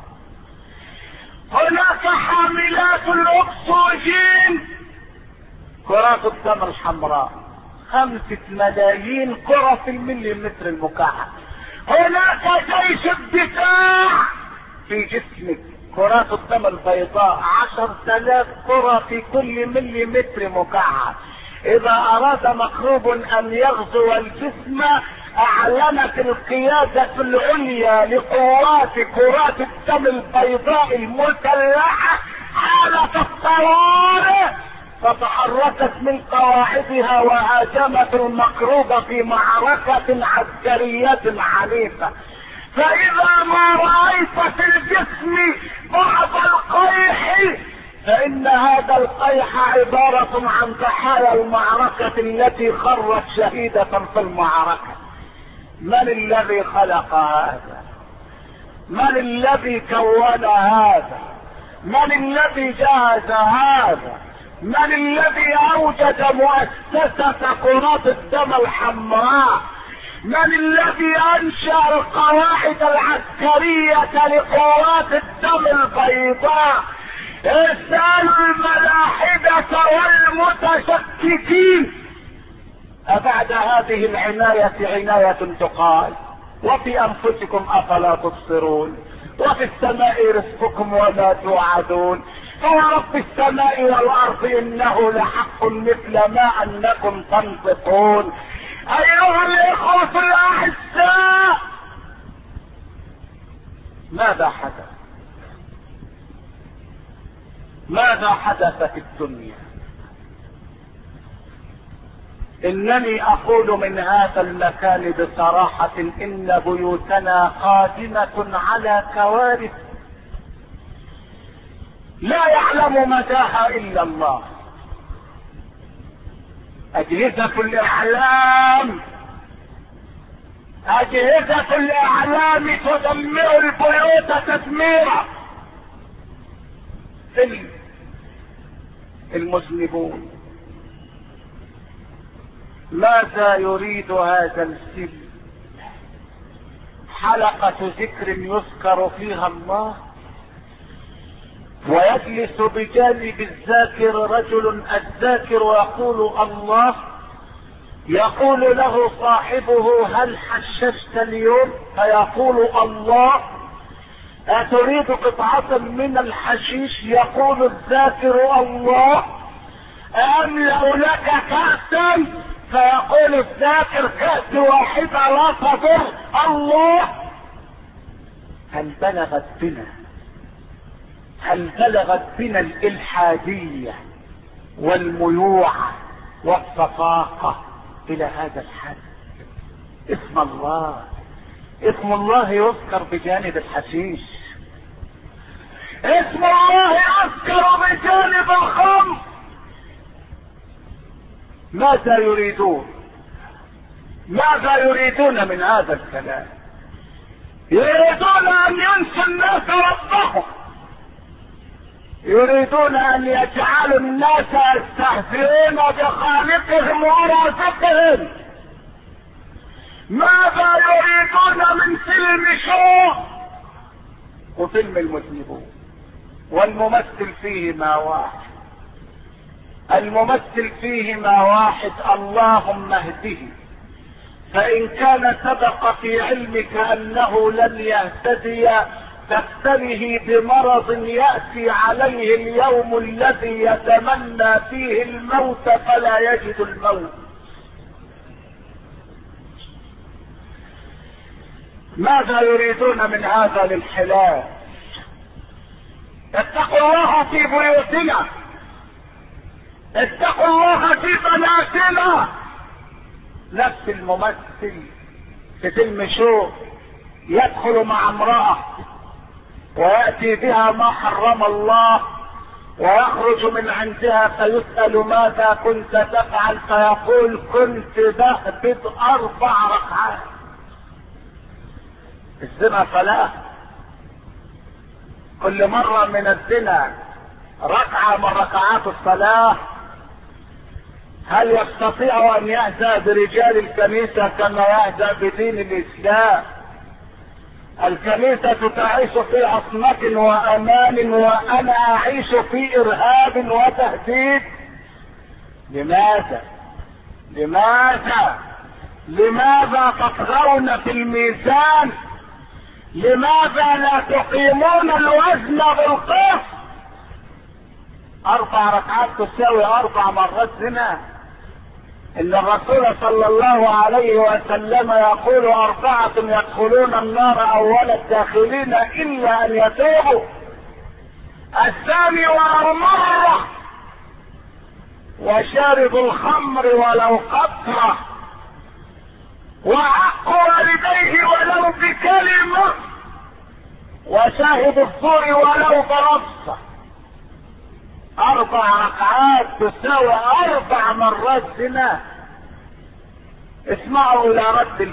S1: هناك حاملات الأكسجين كرات الدم الحمراء 5 ملايين كرة في المليمتر المكعب. هناك جيش الدفاع في جسمك كرات الدم البيضاء 10,000 كرة في كل مليمتر مكعب. اذا اراد مكروب ان يغزو الجسم اعلنت القيادة العليا لقوات كرات الدم البيضاء المسلحة حالة الطوارئ، فتحركت من قواعدها وهاجمت المكروب في معركة عسكرية عنيفة. فإذا ما رأيت في الجسم بعض القيح فإن هذا القيح عبارة عن ضحايا المعركة التي خرت شهيدة في المعركة. من الذي خلق هذا؟ من الذي كون هذا؟ من الذي جهز هذا؟ من الذي اوجد مؤسسة كرات الدم الحمراء؟ من الذي انشأ القواعد العسكرية لقوات الدم البيضاء؟ ارسال الملاحدة والمتشككين. أبعد هذه العناية عناية تقال؟ وفي انفسكم افلا تبصرون؟ وفي السماء رزقكم وما توعدون. فورب السماء والارض انه لحق مثل ما انكم تنطقون. ايها الاخوة الاعزاء، ماذا حدث؟ ماذا حدث في الدنيا؟ انني اقول من هذا المكان بصراحة ان بيوتنا قادمة على كوارث لا يعلم مداها الا الله. أجهزة الإعلام، أجهزة الإعلام تدمر البيوت تدميرا. المذنبون ماذا يريد هذا الفيلم؟ حلقة ذكر يذكر فيها الله، ويجلس بجانب الذاكر رجل الذاكر ويقول الله، يقول له صاحبه هل حششت اليوم؟ فيقول الله أتريد قطعة من الحشيش؟ يقول الذاكر الله أملأ لك كأسا؟ فيقول الذاكر كأس واحدة لا تضر الله. هل بلغت بنا الإلحادية والميوعة والصفاقة إلى هذا الحد؟ اسم الله يذكر بجانب الحشيش، اسم الله يذكر بجانب الخمر. ماذا يريدون من هذا الكلام؟ يريدون ان ينسوا الناس ربهم، يريدون ان يجعلوا الناس يستهزئون بخالقهم ورازقهم. ماذا يريدون من فيلم شو وفيلم المذنبون؟ والممثل فيهما واحد، اللهم اهده، فإن كان سبق في علمك أنه لن يهتدي فابتله بمرض يأتي عليه اليوم الذي يتمنى فيه الموت فلا يجد الموت. ماذا يريدون من هذا الانحلال؟ اتقوا الله في بيوتنا، اتقوا الله في بناتنا. نفس الممثل في فيلم شو يدخل مع امرأة ويأتي بها ما حرم الله، ويخرج من عندها فيسأل ماذا كنت تفعل؟ فيقول كنت بهبد 4 ركعات. الزنا فلا، كل مرة من الزنا ركعة من ركعات الصلاة. هل يستطيع ان يهدى برجال الكنيسة كما يهدى بدين الاسلام؟ الكنيسة تعيش في عصمة وامان، وانا اعيش في ارهاب وتهديد. لماذا تطغون في الميزان؟ لماذا لا تقيمون الوزن بالقسط؟ 4 ركعات تساوي 4 مرات زنا. ان الرسول صلى الله عليه وسلم يقول 4 يدخلون النار اول الداخلين الا ان يتوبوا: الزاني ولو مرة، وشارب الخمر ولو قطرة، وعق والديه ولو بكلمة، وشاهد الزور ولو برصة. 4 ركعات تساوي 4 مرات زنا. اسمعوا الى رد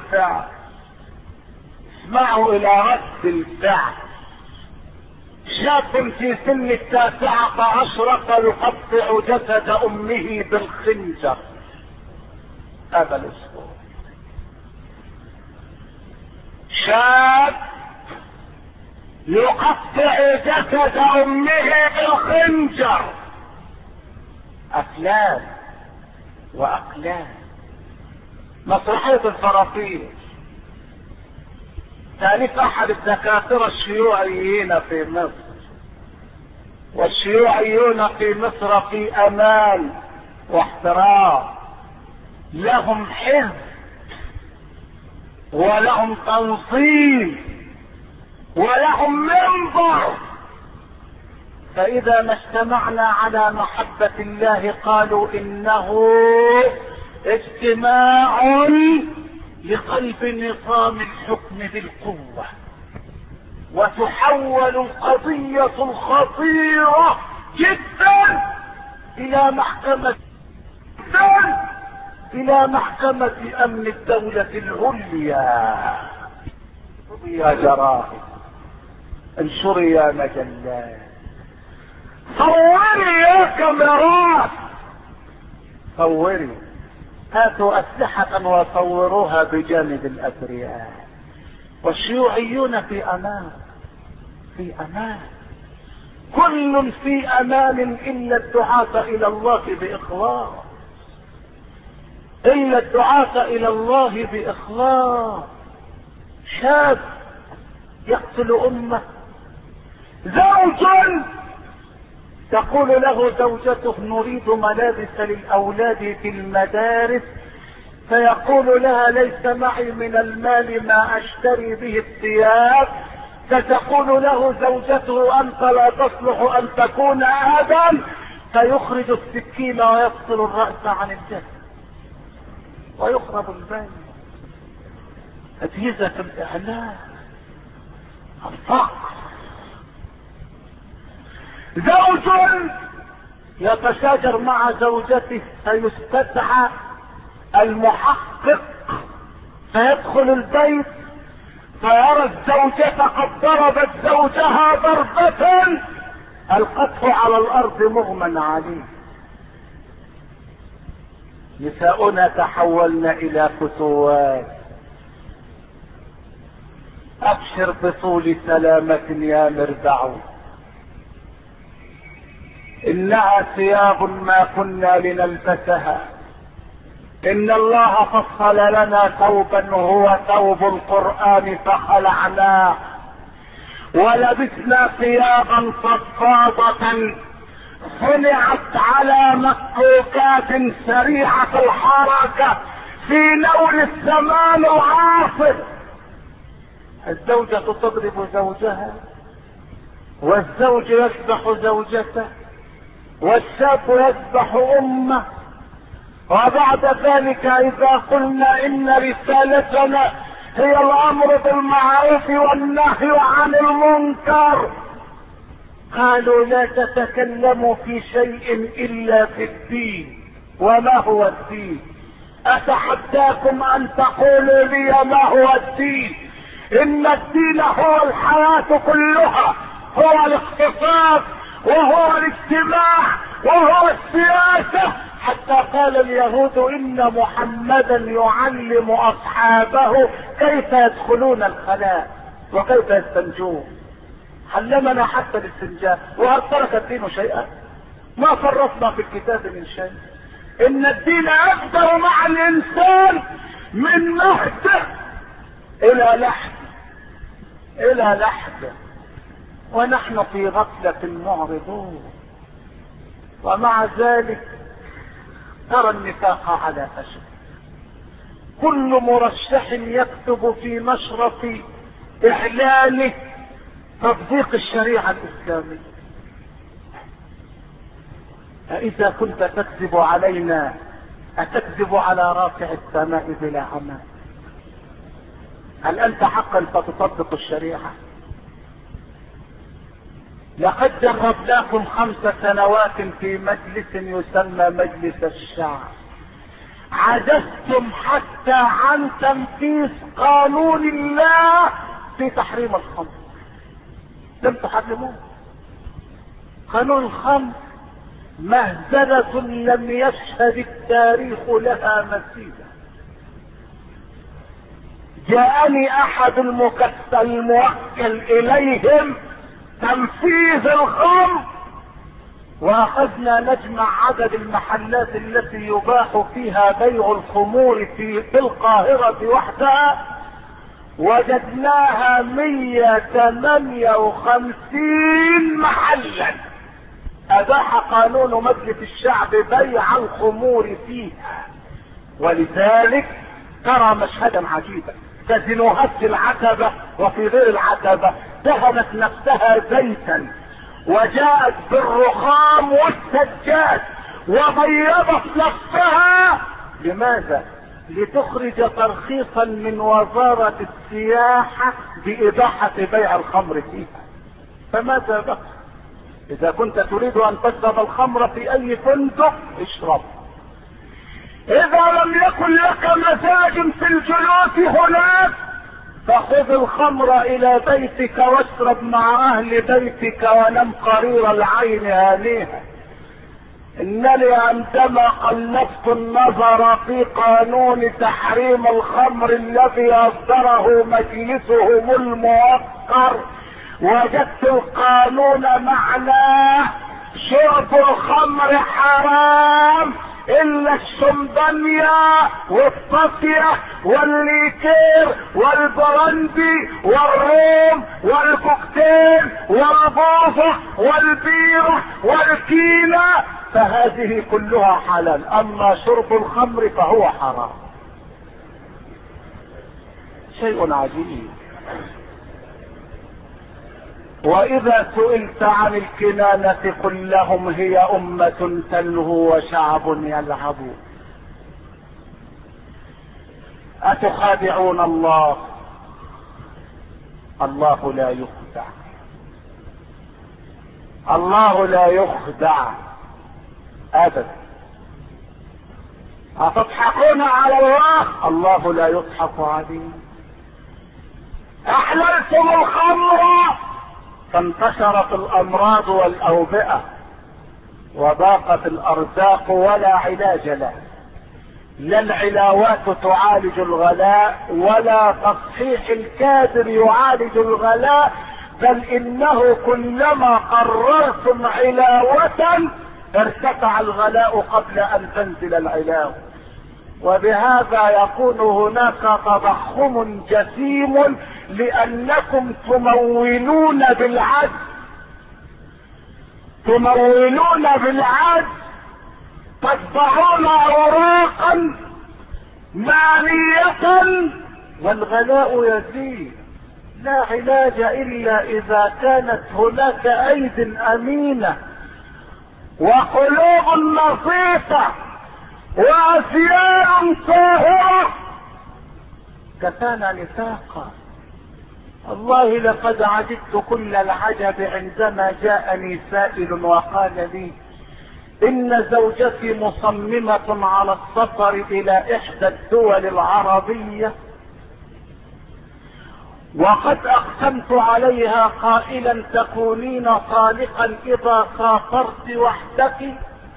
S1: الفعل. شاب في سن 19 يقطع جسد امه بالخنجر هذا الاسبوع. شاب يقطع جسد امه بالخنجر. افلام واقلام. مسرحية الفرافير تأليف احد الدكاترة الشيوعيين في مصر. والشيوعيون في مصر في امان واحترام، لهم حزب ولهم تنظيم ولهم منبر. فاذا ما اجتمعنا على محبة الله قالوا انه اجتماع لقلب نظام الحكم بالقوة، وتحول القضية الخطيرة جدا الى محكمة جدا الى محكمة امن الدولة العليا. يا جرائد، انشري يا مجلات، صوري يا كاميرات، صوري، هاتوا اسلحة وصوروها بجانب الابرياء. والشيوعيون في امان، في امان، كل في امان الا الدعاة الى الله باخلاص، الا الدعاة الى الله باخلاص. شاب يقتل امه، زوج تقول له زوجته نريد ملابس للاولاد في المدارس، فيقول لها ليس معي من المال ما اشتري به الثياب، فتقول له زوجته انت لا تصلح ان تكون ابا، فيخرج السكين ويفصل الراس عن الجسد ويخرب البيت. اجهزة الاعلام، الفقر. زوج يتشاجر مع زوجته فيستدعى المحقق فيدخل البيت فيرى الزوجة قد ضربت زوجها ضربة القته على الارض مغمى عليه. نساؤنا تحولنا الى فتوات. ابشر بطول سلامة يا مربع، انها ثياب ما كنا لنلبسها، ان الله فصل لنا ثوبا هو ثوب القرآن فخلعناه، ولبسنا ثيابا فضفاضة صنعت على مكوكات سريعة الحركة في نول الزمان العاصف. الزوجة تضرب زوجها، والزوج يذبح زوجته، والشاب يذبح امه. وبعد ذلك اذا قلنا ان رسالتنا هي الامر بالمعروف والنهي عن المنكر، قالوا لا تتكلموا في شيء الا في الدين. وما هو الدين؟ اتحداكم ان تقولوا لي ما هو الدين. ان الدين هو الحياة كلها، هو الاقتصاد وهو الاجتماع وهو السياسة. حتى قال اليهود ان محمدا يعلم اصحابه كيف يدخلون الخلاء وكيف يستنجون. علمنا حتى الاستنجاء. وهل ترك الدين شيئا؟ ما فرطنا في الكتاب من شيء. ان الدين يقدر مع الانسان من مهده الى لحد الى لحد، ونحن في غفلة معرضون. ومع ذلك ترى النفاق على أشد. كل مرشح يكتب في نشرة إعلانه تطبيق الشريعة الإسلامية. أإذا كنت تكذب علينا أتكذب على رافع السماء بلا عمى؟ هل أنت حقا ستطبق الشريعة؟ لقد جربناكم 5 سنوات في مجلس يسمى مجلس الشعب، عجزتم حتى عن تنفيذ قانون الله في تحريم الخمر. لم تحرموه. قانون الخمر مهزلة لم يشهد التاريخ لها مثيلا. جاءني احد الموكل اليهم تنفيذ الخمر، واخذنا نجمع عدد المحلات التي يباح فيها بيع الخمور في القاهرة وحدها، وجدناها 158 محلا اباح قانون مجلس الشعب بيع الخمور فيها. ولذلك ترى مشهدا عجيبا. كازينوهات في العتبة وفي غير العتبة دهنت نفسها زيتا وجاءت بالرخام والسجاد وبيضت نفسها. لماذا؟ لتخرج ترخيصا من وزارة السياحة بإباحة بيع الخمر فيها. فماذا بقى؟ إذا كنت تريد أن تشرب الخمر في أي فندق اشرب. اذا لم يكن لك مزاج في الجلوس هناك فخذ الخمر الى بيتك واشرب مع اهل بيتك ونم قرير العين هانيها. انني عندما قلبت النظر في قانون تحريم الخمر الذي اصدره مجلسهم الموقر وجدت القانون معناه شرب الخمر حرام الا الشمبانيا والصافية والليكير والبرندي والروم والكوكتيل والبوظة والبيرة والكينة فهذه كلها حلال، اما شرب الخمر فهو حرام. شيء عجيب. واذا سئلت عن الكنانة قل لهم هي امة تلهو وشعب يلعب. اتخادعون الله؟ الله لا يخدع، الله لا يخدع ابدا. اتضحكون على الله؟ الله لا يضحك عليه. احللتم الخمر فانتشرت الامراض والاوبئة وضاقت الارزاق ولا علاج له. لا العلاوات تعالج الغلاء ولا تصحيح الكادر يعالج الغلاء، بل انه كلما قررتم علاوة ارتفع الغلاء قبل ان تنزل العلاوة. وبهذا يكون هناك تضخم جسيم لانكم تمولون بالعجز، تمولون بالعجز، تطبعون اوراقا مالية والغلاء يزيد. لا علاج الا اذا كانت هناك ايد امينة وقلوب نظيفة وأثيار طاهرة. كفانا نفاقا. والله لقد عجبت كل العجب عندما جاءني سائل وقال لي ان زوجتي مصممة على السفر الى احدى الدول العربية وقد اقسمت عليها قائلا تكونين صادقا اذا سافرت وحدك،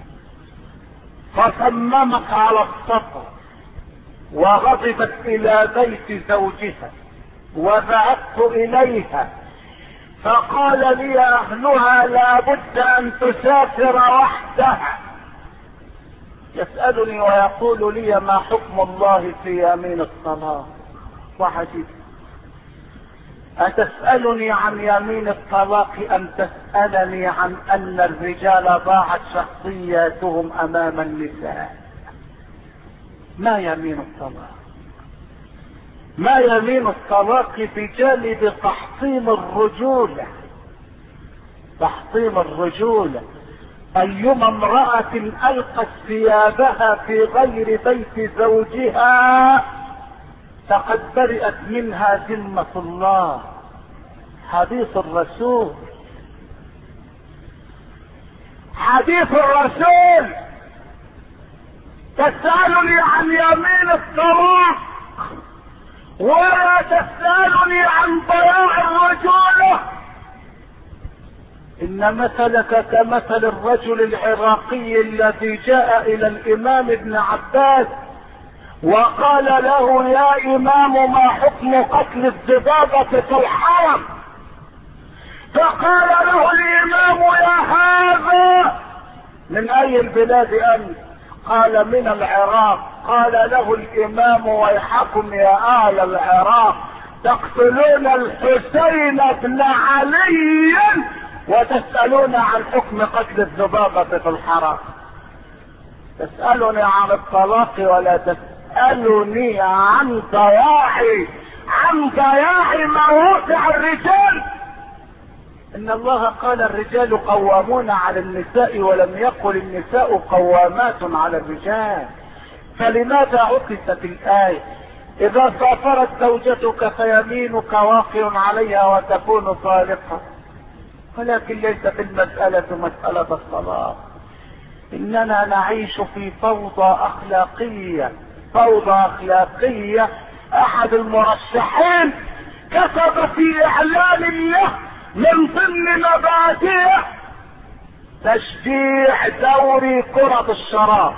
S1: فصممت على السفر وغضبت الى بيت زوجها وذهبت اليها فقال لي اهلها لابد ان تسافر وحدها. يسألني ويقول لي ما حكم الله في يمين الطلاق؟ وعجيب. أتسألني عن يمين الطلاق أم تسألني عن أن الرجال ضاعت شخصياتهم أمام النساء؟ ما يمين الطلاق؟ ما يمين الطلاق بجانب تحطيم الرجولة؟ تحطيم الرجولة. أيما امرأة ألقت ثيابها في غير بيت زوجها فقد برئت منها ذمة الله. حديث الرسول، حديث الرسول. تسألني عن يمين الطلاق ولا تسألني عن ضياع الرجولة. ان مثلك كمثل الرجل العراقي الذي جاء الى الامام ابن عباس وقال له يا امام ما حكم قتل الذبابة في الحرم؟ فقال له الامام يا هذا من اي البلاد انت؟ قال من العراق. قال له الامام ويحكم يا اهل العراق تقتلون الحسين بن علي وتسألون عن حكم قتل الذبابة في الحرم. تسألني عن الطلاق ولا تسألني عن ضياع مواقع الرجال. ان الله قال الرجال قوامون على النساء ولم يقل النساء قوامات على الرجال. فلماذا عكست الآية؟ اذا سافرت زوجتك فيمينك واقع عليها وتكون صالحة، ولكن ليست المسألة مسألة الطلاق. اننا نعيش في فوضى اخلاقية. فوضى اخلاقية. احد المرشحين كتب في اعلان له من ضمن مبادئه تشجيع دوري كرة الشراب.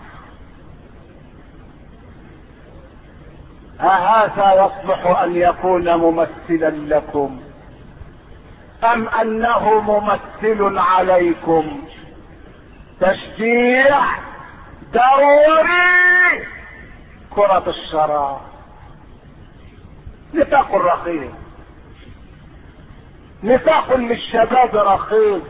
S1: أهذا يصلح ان يكون ممثلا لكم ام انه ممثل عليكم؟ تشجيع دوري كرة الشراب. نفاق رخيص، نفاق للشباب رخيص.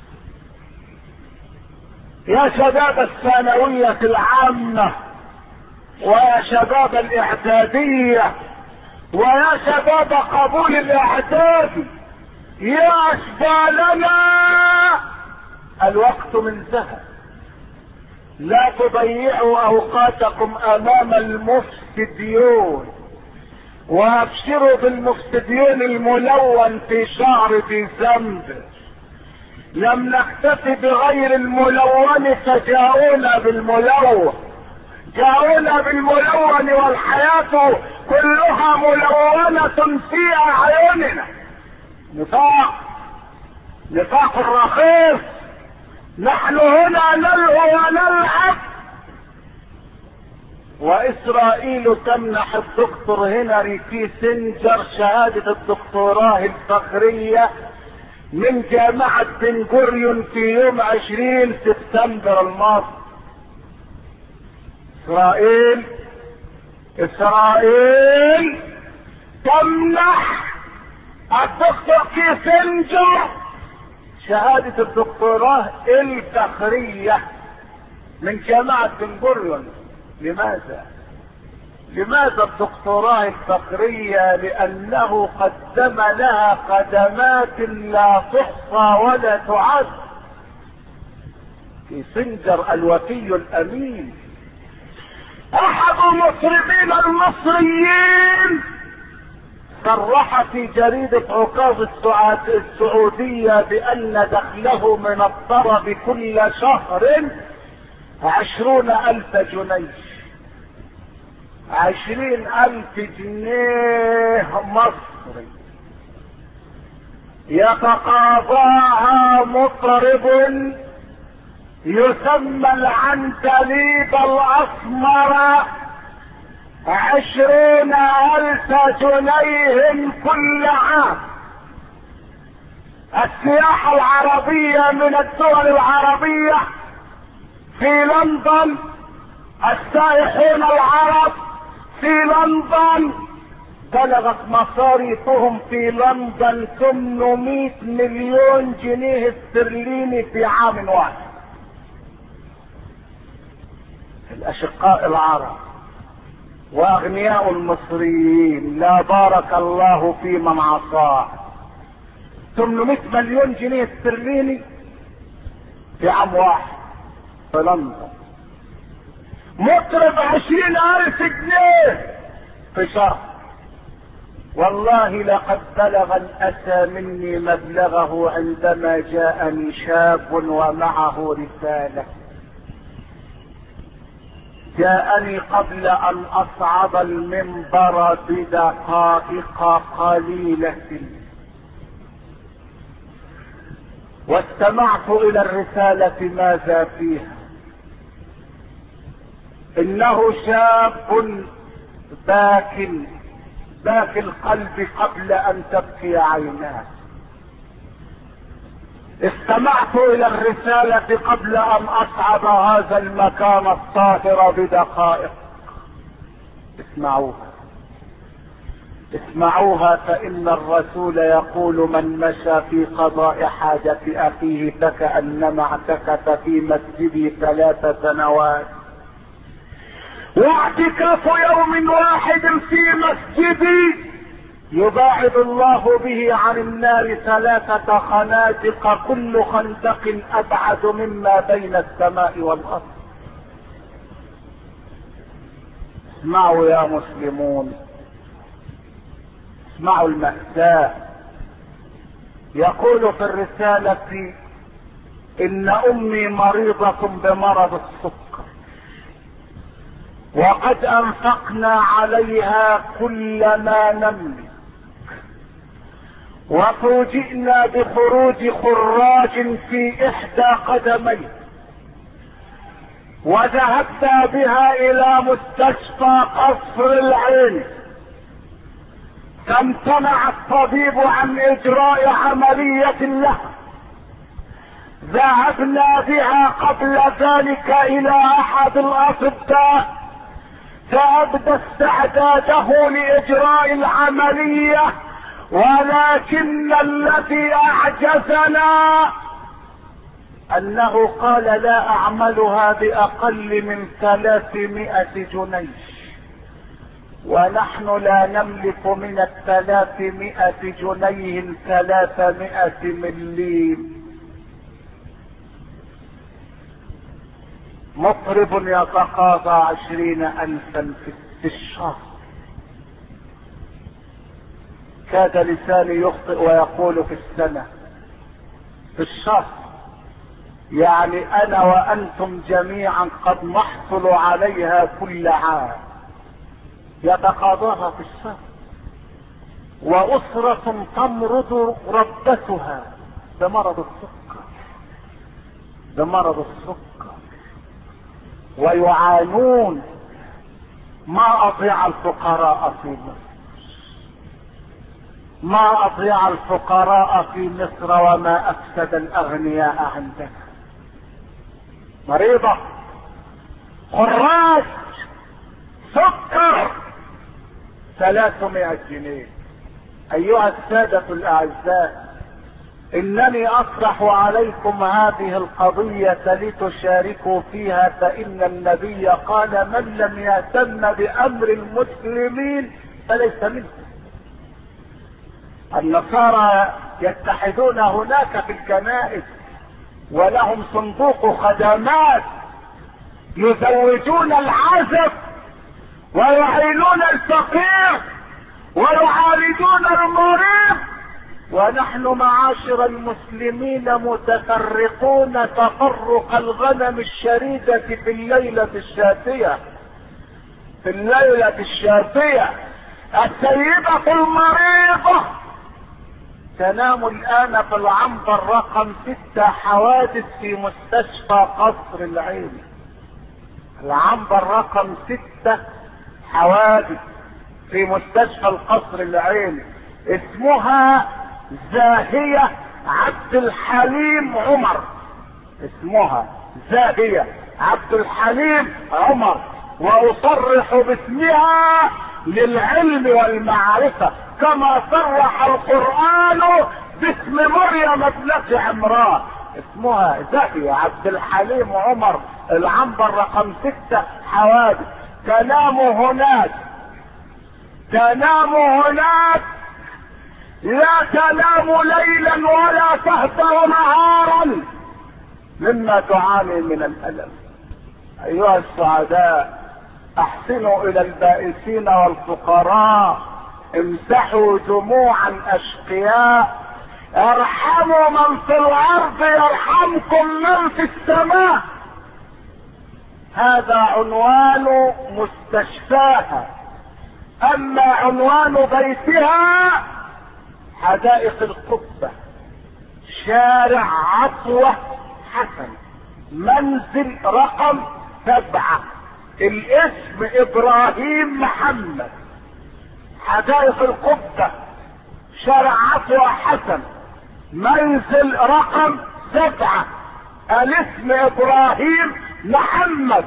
S1: يا شباب الثانوية العامة، ويا شباب الاعدادية، ويا شباب قبول الاعداد، يا اشبالنا الوقت من ذهب. لا تضيعوا اوقاتكم امام المفسديون، وابشروا بالمفسديون الملون في شهر ديسمبر. لم نكتفي بغير الملون فجاءونا بالملون، جاءونا بالملون، والحياة كلها ملونة في اعيننا. نفاق، نفاق رخيص. نحن هنا نلهو ونلعب، واسرائيل تمنح الدكتور هنري كيسنجر شهادة الدكتوراه الفخرية من جامعة بن غوريون في يوم 20 سبتمبر الماضي. اسرائيل تمنح الدكتور كيسنجر شهادة الدكتوراه الفخرية من جامعة بن غوريون. لماذا؟ لماذا الدكتوراه الفخرية؟ لأنه قدم لها خدمات لا تحصى ولا تعد. كيسنجر الوفي الأمين، أحد المطربين المصريين، صرح في جريدة عكاظ السعودية بأن دخله من الطرب كل شهر 20,000 جنيه. 20,000 جنيه مصري يتقاضاها مطرب يسمى العندليب الأسمر 20,000 جنيه كل عام. السياحة العربية من الدول العربية في لندن، السائحون العرب في لندن بلغت مصاريفهم في لندن 800 مليون جنيه استرليني في عام واحد. الاشقاء العرب واغنياء المصريين لا بارك الله في من عصاه. 800 مليون جنيه استرليني في عام واحد في لندن. مطرب 20,000 جنيه في شهر. والله لقد بلغ الاسى مني مبلغه عندما جاءني شاب ومعه رسالة. جاءني قبل ان اصعد المنبر بدقائق قليلة، واستمعت الى الرسالة ماذا فيها. انه شاب باكي القلب قبل ان تبكي عيناه. استمعت الى الرسالة قبل ان اصعد هذا المكان الطاهر بدقائق. اسمعوها فان الرسول يقول من مشى في قضاء حاجة اخيه فكأنما اعتكف في مسجدي 3 سنوات، واعتكاف يوم واحد في مسجدي يباعد الله به عن النار 3 خنادق، كل خندق ابعد مما بين السماء والارض. اسمعوا يا مسلمون، اسمعوا المأساة. يقول في الرسالة ان امي مريضة بمرض السكر، وقد انفقنا عليها كل ما نملك، وفوجئنا بخروج خراج في احدى قدميه، وذهبنا بها الى مستشفى قصر العين، فامتنع الطبيب عن اجراء عملية لها. ذهبنا بها قبل ذلك الى احد الاطباء فابدى استعداده لاجراء العملية، ولكن الذي اعجزنا انه قال لا اعملها باقل من 300 جنيه، ونحن لا نملك من 300 جنيه 300 مليم. مطرب يتقاضى 20,000 في الشهر. كاد لساني يخطئ ويقول في السنة، في الشهر، يعني انا وانتم جميعا قد نحصل عليها كل عام، يتقاضاها في الشهر. واسرة تمرض ربتها بمرض السكر، بمرض السكر، ويعانون. ما اضيع الفقراء في مصر، ما اضيع الفقراء في مصر، وما افسد الاغنياء عندنا. مريضة، خراج، سكر، 300 جنيه. ايها السادة الاعزاء، انني اطرح عليكم هذه القضية لتشاركوا فيها، فان النبي قال من لم يهتم بامر المسلمين فليس منهم. النصارى يتحدون هناك في الكنائس، ولهم صندوق خدمات، يزوجون العازب ويعينون الفقير ويعالجون المريض، ونحن معاشر المسلمين متفرقون تفرق الغنم الشريدة في الليلة الشاتية، في الليلة الشاتية. السيدة المريضة تنام الآن في العنبر رقم 6، حوادث في مستشفى قصر العين. العنبر رقم 6، حوادث في مستشفى القصر العين. اسمها زاهية عبد الحليم عمر، اسمها زاهية عبد الحليم عمر، واصرح باسمها للعلم والمعرفة، كما صرح القرآن باسم مريم ابنة عمران. اسمها زاهية عبد الحليم عمر، العنبر رقم 6، حوادث. تنام هناك، تنام هناك، لا تنام ليلا ولا تهدر نهارا مما تعاني من الألم. أيها السعداء، احسنوا الى البائسين والفقراء، امسحوا دموع الاشقياء، ارحموا من في الارض يرحمكم من في السماء. هذا عنوان مستشفاها. اما عنوان بيتها حدائق القبة، شارع عطوة حسن، منزل رقم 7، الاسم ابراهيم محمد، حدائق القبة، شارع عطوة حسن، منزل رقم 7، الاسم ابراهيم محمد.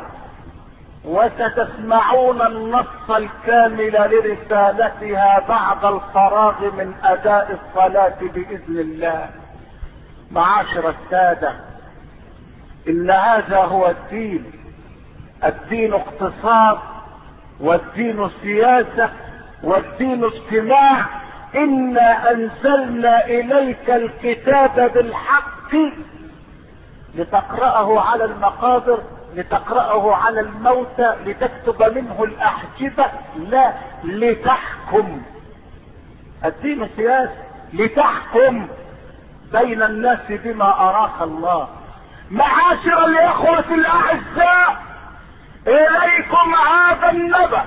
S1: وستسمعون النص الكامل لرسالتها بعد الفراغ من اداء الصلاة باذن الله. معاشر السادة، ان هذا هو الدين. الدين اقتصاد، والدين سياسة، والدين اجتماع. انا انزلنا اليك الكتاب بالحق لتقرأه على المقابر، لتقرأه على الموتى، لتكتب منه الاحجبة، لا لتحكم. الدين سياسة، لتحكم بين الناس بما اراك الله. معاشر الاخوة الاعزاء، اليكم هذا النبأ.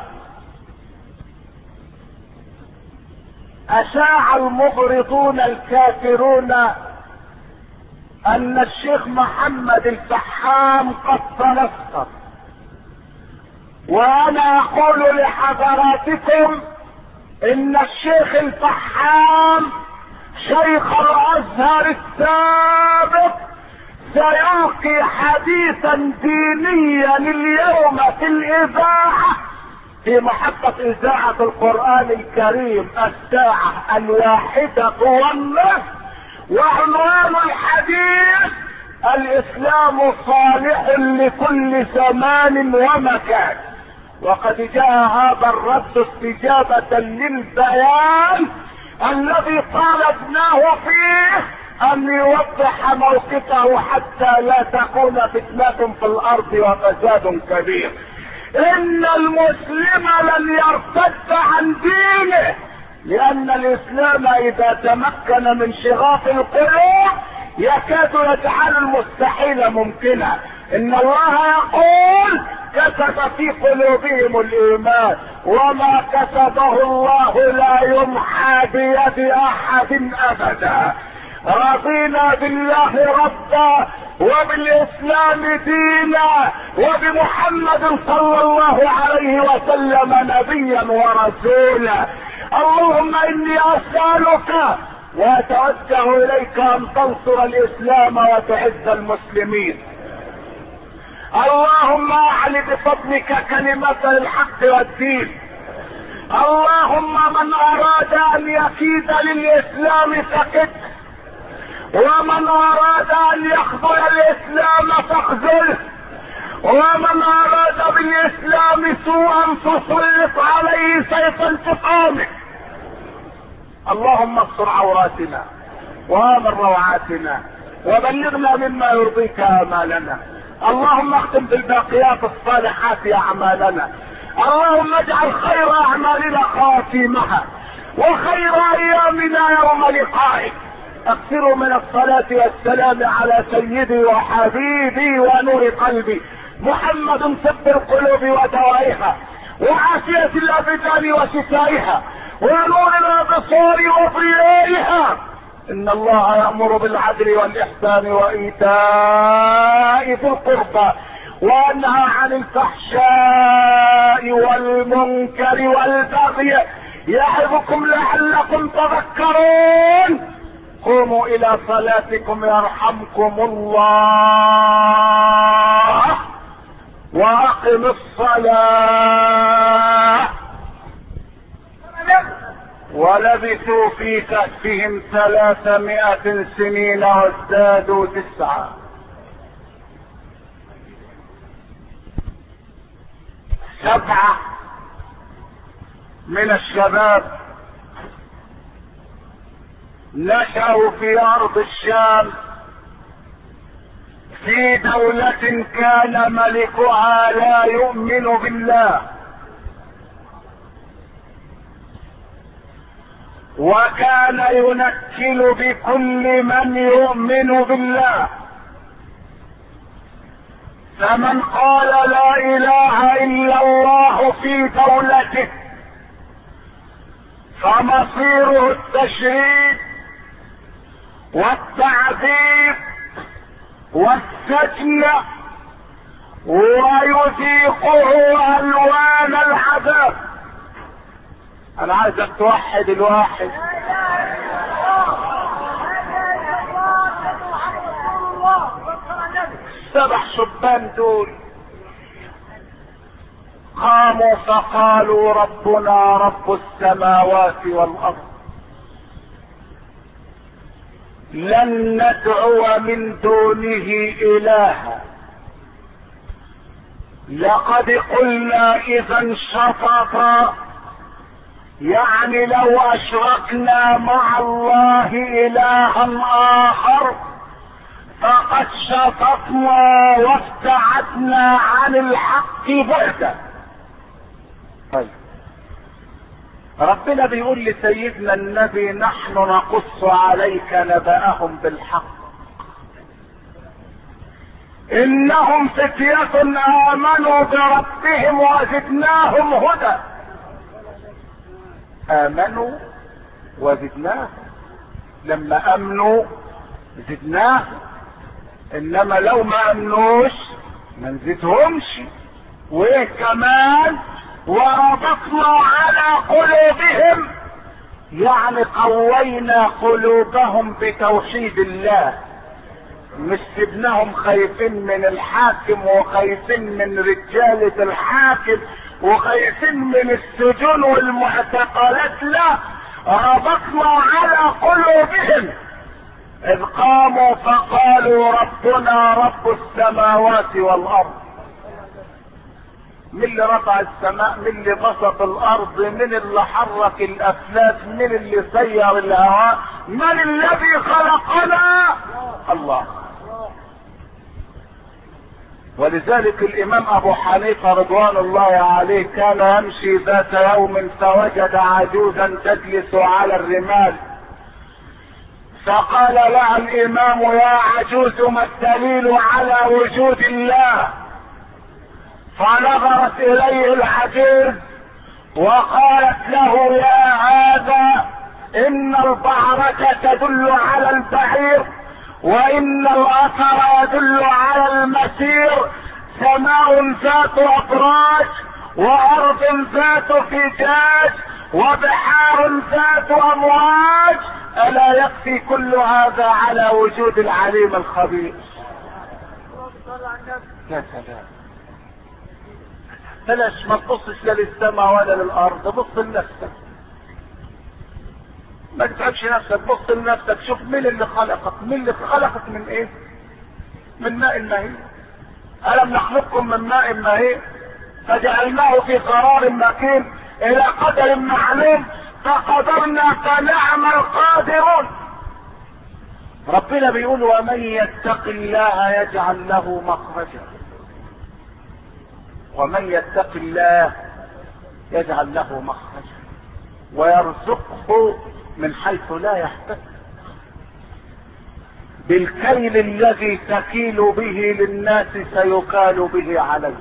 S1: اشاع المغرضون الكافرون ان الشيخ محمد الفحام قد تنصر، وانا اقول لحضراتكم ان الشيخ الفحام شيخ الازهر السابق سيلقي حديثا دينيا اليوم في الاذاعة، في محطة اذاعة القرآن الكريم الساعة 1:01، وعنوان الحديث: الاسلام صالح لكل زمان ومكان. وقد جاء هذا الرد استجابة للبيان الذي طالبناه فيه ان يوضح موقفه حتى لا تكون فتنة في الارض وفساد كبير. ان المسلم لن يرتد عن دينه، لان الاسلام اذا تمكن من شغاف القلوب يكاد يجعل المستحيل ممكنا. ان الله يقول: كتب في قلوبهم الايمان، وما كتبه الله لا يمحى بيد احد ابدا. رضينا بالله ربا، وبالاسلام دينا، وبمحمد صلى الله عليه وسلم نبيا ورسولا. اللهم اني اسالك واتوجه اليك ان تنصر الاسلام وتعز المسلمين. اللهم اعل بفضلك كلمة الحق والدين. اللهم من اراد ان يكيد للاسلام فكد، ومن اراد ان يخذل الاسلام فاخذله، ومن اراد بالاسلام سوءا فسلط عليه سيف انتقامه. اللهم استر عوراتنا وامن روعاتنا، وبلغنا مما يرضيك امالنا. اللهم اختم بالباقيات الصالحات اعمالنا. اللهم اجعل خير اعمالنا خواتيمها، وخير ايامنا يوم لقائك. اكثروا من الصلاة والسلام على سيدي وحبيبي ونور قلبي محمد، طب القلوب ودوائها، وعافية الابدان وشفائها، ونور الابصار وضيائها. ان الله يأمر بالعدل والاحسان وايتاء ذي القربى، وينهى عن الفحشاء والمنكر والبغي، يعظكم لعلكم تذكرون. قوموا الى صلاتكم يرحمكم الله، واقم الصلاة. ولبثوا في كهفهم 300 سنين وازدادوا 9. 7 من الشباب نشأوا في ارض الشام في دولة كان ملكها لا يؤمن بالله، وكان ينكل بكل من يؤمن بالله. فمن قال لا اله الا الله في دولته فمصيره التشريد والتعذيب والسجن، ويذيقه الوان العذاب. انا عايزك توحد الواحد. السبع شبان دول قاموا فقالوا: ربنا رب السماوات والارض، لن ندعو من دونه الها، لقد قلنا اذا شططا، يعني لو اشركنا مع الله الها اخر فقد شططنا وابتعدنا عن الحق بعدا. طيب ربنا بيقول لسيدنا النبي: نحن نقص عليك نبأهم بالحق. انهم فتية امنوا بربهم وزدناهم هدى. امنوا وزدناهم، لما امنوا زدناهم، انما لو ما امنوش ما نزيدهمش. وايه كمان؟ وربطنا على قلوبهم، يعني قوينا قلوبهم بتوحيد الله، مش سيبناهم خايفين من الحاكم وخايفين من رجالة الحاكم وخايفين من السجون والمعتقلات، لا، ربطنا على قلوبهم اذ قاموا فقالوا ربنا رب السماوات والارض. من اللي رفع السماء؟ من اللي بسط الارض؟ من اللي حرك الافلاك؟ من اللي سير الهواء؟ من الذي خلقنا؟ الله. ولذلك الامام ابو حنيفة رضوان الله عليه كان يمشي ذات يوم فوجد عجوزا تجلس على الرمال، فقال لها الامام يا عجوز ما الدليل على وجود الله؟ فنظرت اليه العجوز وقالت له يا هذا ان البعرة تدل على البعير وان الاثر يدل على المسير، سماء ذات ابراج وارض ذات فجاج وبحار ذات امواج، الا يكفي كل هذا على وجود العليم الخبير؟ يا سلام. بلاش ما تبصش لا للسماء ولا للارض، بص لنفسك، ما تتعبش نفسك، بص لنفسك، شوف مين اللي خلقك. مين اللي خلقك؟ من ايه؟ من ماء مهين. الم نخلقكم من ماء مهين فجعلناه في قرار مكين الى قدر معلوم فقدرنا فنعم القادرون. ربنا بيقول ومن يتق الله يجعل له مخرجا، ومن يتق الله يجعل له مخرجا ويرزقه من حيث لا يحتسب، بالكيل الذي تكيل به للناس سيكال به عليه.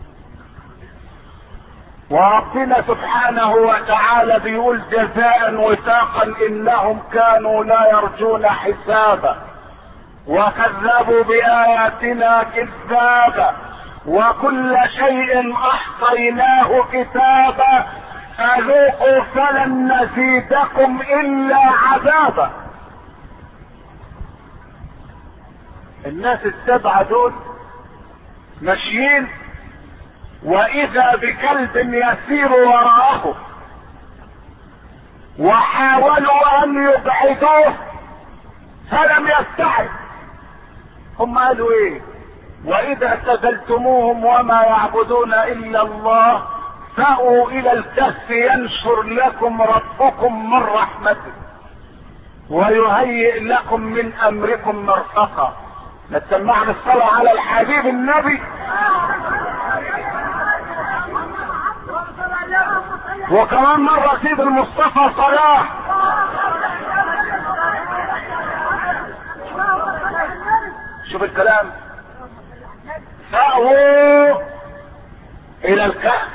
S1: وربنا سبحانه وتعالى بيقول جزاء وفاقا انهم كانوا لا يرجون حسابا وكذبوا باياتنا كذابا وكل شيء احصيناه كتابا فذوقوا فلن نزيدكم الا عذابا. الناس السبعة دول ماشيين واذا بكلب يسير وراءه وحاولوا ان يبعدوه فلم يستحق. هم قالوا ايه؟ واذا اعتزلتموهم وما يعبدون الا الله فأووا الى الكهف ينشر لكم ربكم من رحمته ويهيئ لكم من امركم مرفقا. نسمعنا الصلاة على الحبيب النبي. وكمان مرة سيد المصطفى صلاح. شوف الكلام، فأووا الى الكهف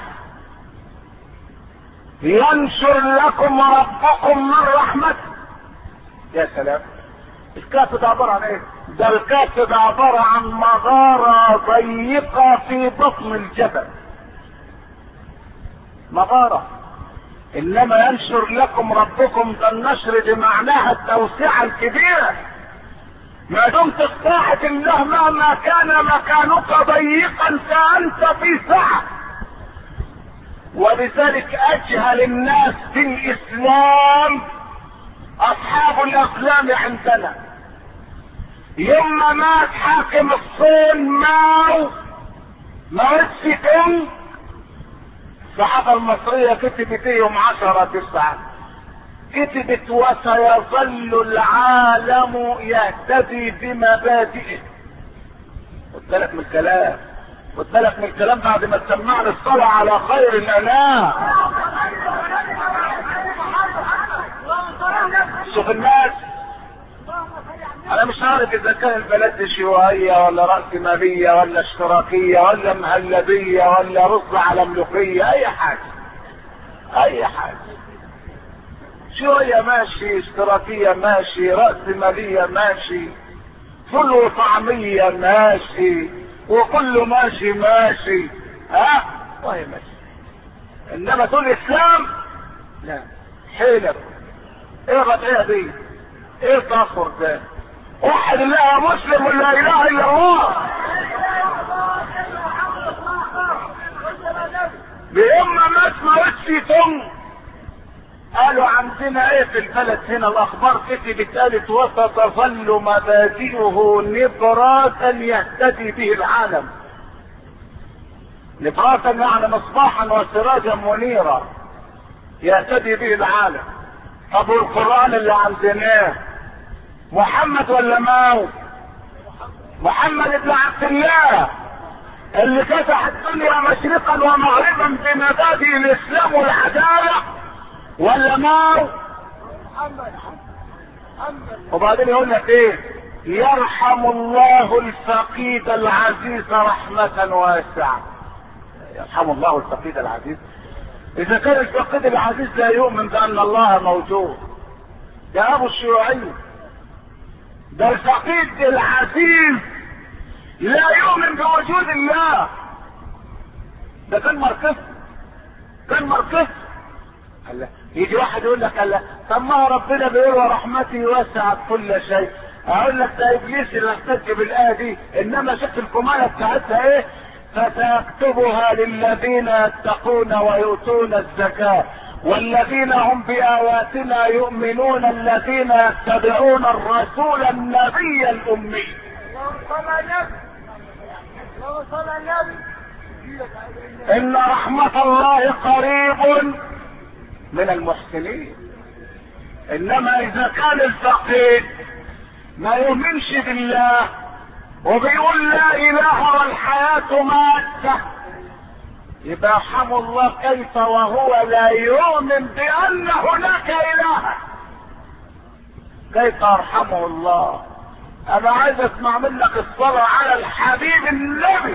S1: ينشر لكم ربكم من رحمته. يا سلام. الكهف ده عبارة عن ايه؟ ده الكهف ده عبارة عن مغارة ضيقة في بطن الجبل، مغارة. انما ينشر لكم ربكم ده النشر بمعناها التوسعة الكبيرة. ما دمت في طاعة الله مهما كان مكانك ضيقا فانت في سعة. ولذلك اجهل الناس في الاسلام اصحاب الاقلام عندنا. يوم ما مات حاكم الصين ماوتسي كونغ، الصحافة المصرية كتبت يوم 10/9 كتبت وسيظل العالم يهتدي بمبادئه. خد بالك من الكلام، خد بالك من الكلام بعد ما تسمعنا الصلاة على خير الانام. شوف الناس انا مش عارف اذا كان البلد دي شيوعية ولا رأسمالية ولا اشتراكية ولا مهلبية ولا رز على ملوخية، اي حاجة اي حاجة. شوية ماشي، اشتراكية ماشي، رأسمالية ماشي، فول وطعمية ماشي، وكله ماشي ماشي، ها وهي ماشي. انما تقول اسلام لا، حيلك ايه غطية دي؟ ايه التأخر ده؟ وحد الله مسلم ولا اله الا الله. بإما ما اسمعتش تم قالوا عندنا ايه في البلد هنا، الاخبار كتبت قالت وستظل مبادئه نبراتا يهتدي به العالم. نبراتا يعني مصباحا وسراجا منيرا يهتدي به العالم. طب القرآن اللي عندناه محمد ولا ماو؟ محمد ابن عبد الله اللي فتح الدنيا مشرقا ومغربا بمبادئ الاسلام والعدالة، ولا ماو؟ وبعدين يقول لك ايه؟ يرحم الله الفقيد العزيز رحمة واسعة. يرحم الله الفقيد العزيز. اذا كان الفقيد العزيز لا يؤمن بان الله موجود، ده ابو الشيوعية. ده الفقيد العزيز لا يؤمن بوجود الله. ده كان مركز. الله يجي واحد يقول لك الله طب ما ربنا بيقول ورحمتي وسعت كل شيء. اقول لك ده ابليس اللي احتج بالايه دي، انما شفت الكمالة بتاعتها ايه؟ فسيكتبها للذين يتقون ويؤتون الزكاة والذين هم بآياتنا يؤمنون الذين يتبعون الرسول النبي الأمي. إن رحمة الله قريب من المحسنين. إنما إذا كان الفقير ما يؤمنش بالله وبيقول لا إله والحياة مادة، يبقى يرحم الله كيف وهو لا يؤمن بأن هناك إله؟ كيف يرحمه الله؟ أنا عايز أسمع منك الصلاة على الحبيب النبي.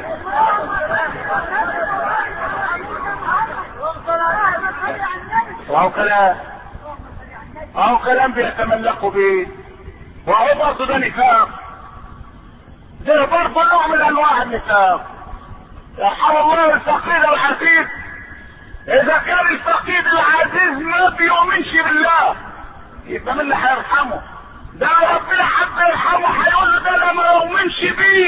S1: وهو كلام بيتملقوا به، وهو برضه ده نفاق. ده برضه نوع من انواع النفاق. يرحم الله الفقير العزيز. اذا كان الفقير العزيز ما بيؤمنش بالله يبقى من اللي هيرحمه؟ ده ربنا حتى يرحمه هيقول له ده انا ما يؤمنش بيه.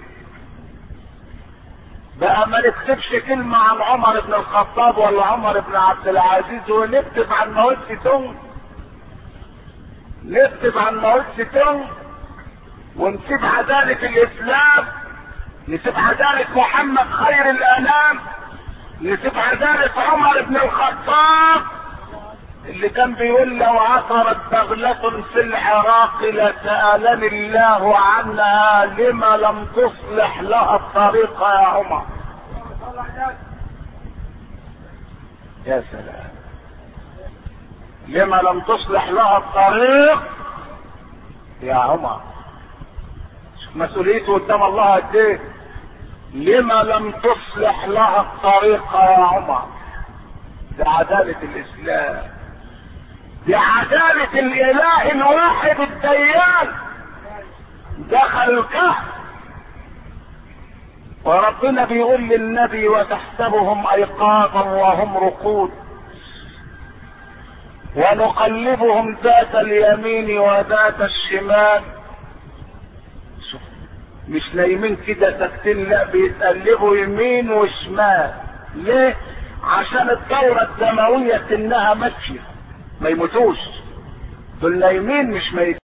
S1: بقى ما نكتبش كلمة عن عمر بن الخطاب ولا عمر بن عبد العزيز ونكتب عن موت ستون، نكتب عن موت ستون ونسيب عدالة الاسلام، نسيب عدالة محمد خير الانام، نسيب عدالة عمر بن الخطاب اللي كان بيقول لو عثرت بغلة في العراق لسألني الله عنها لما لم تصلح لها الطريق يا عمر. يا سلام، لما لم تصلح لها الطريق يا عمر. مسؤوليته قدام الله قد ايه؟ لما لم تصلح لها الطريق يا عمر. دي عدالة الاسلام، دي عدالة الاله الواحد الديان. دخل الكهف وربنا بيقول للنبي وتحسبهم ايقاظا وهم رقود ونقلبهم ذات اليمين وذات الشمال. مش نايمين كده ساكتين، لا بيتقلبوا يمين وشمال. ليه؟ عشان الدورة الدموية انها ماشية ما يموتوش. دول نايمين مش ميتين.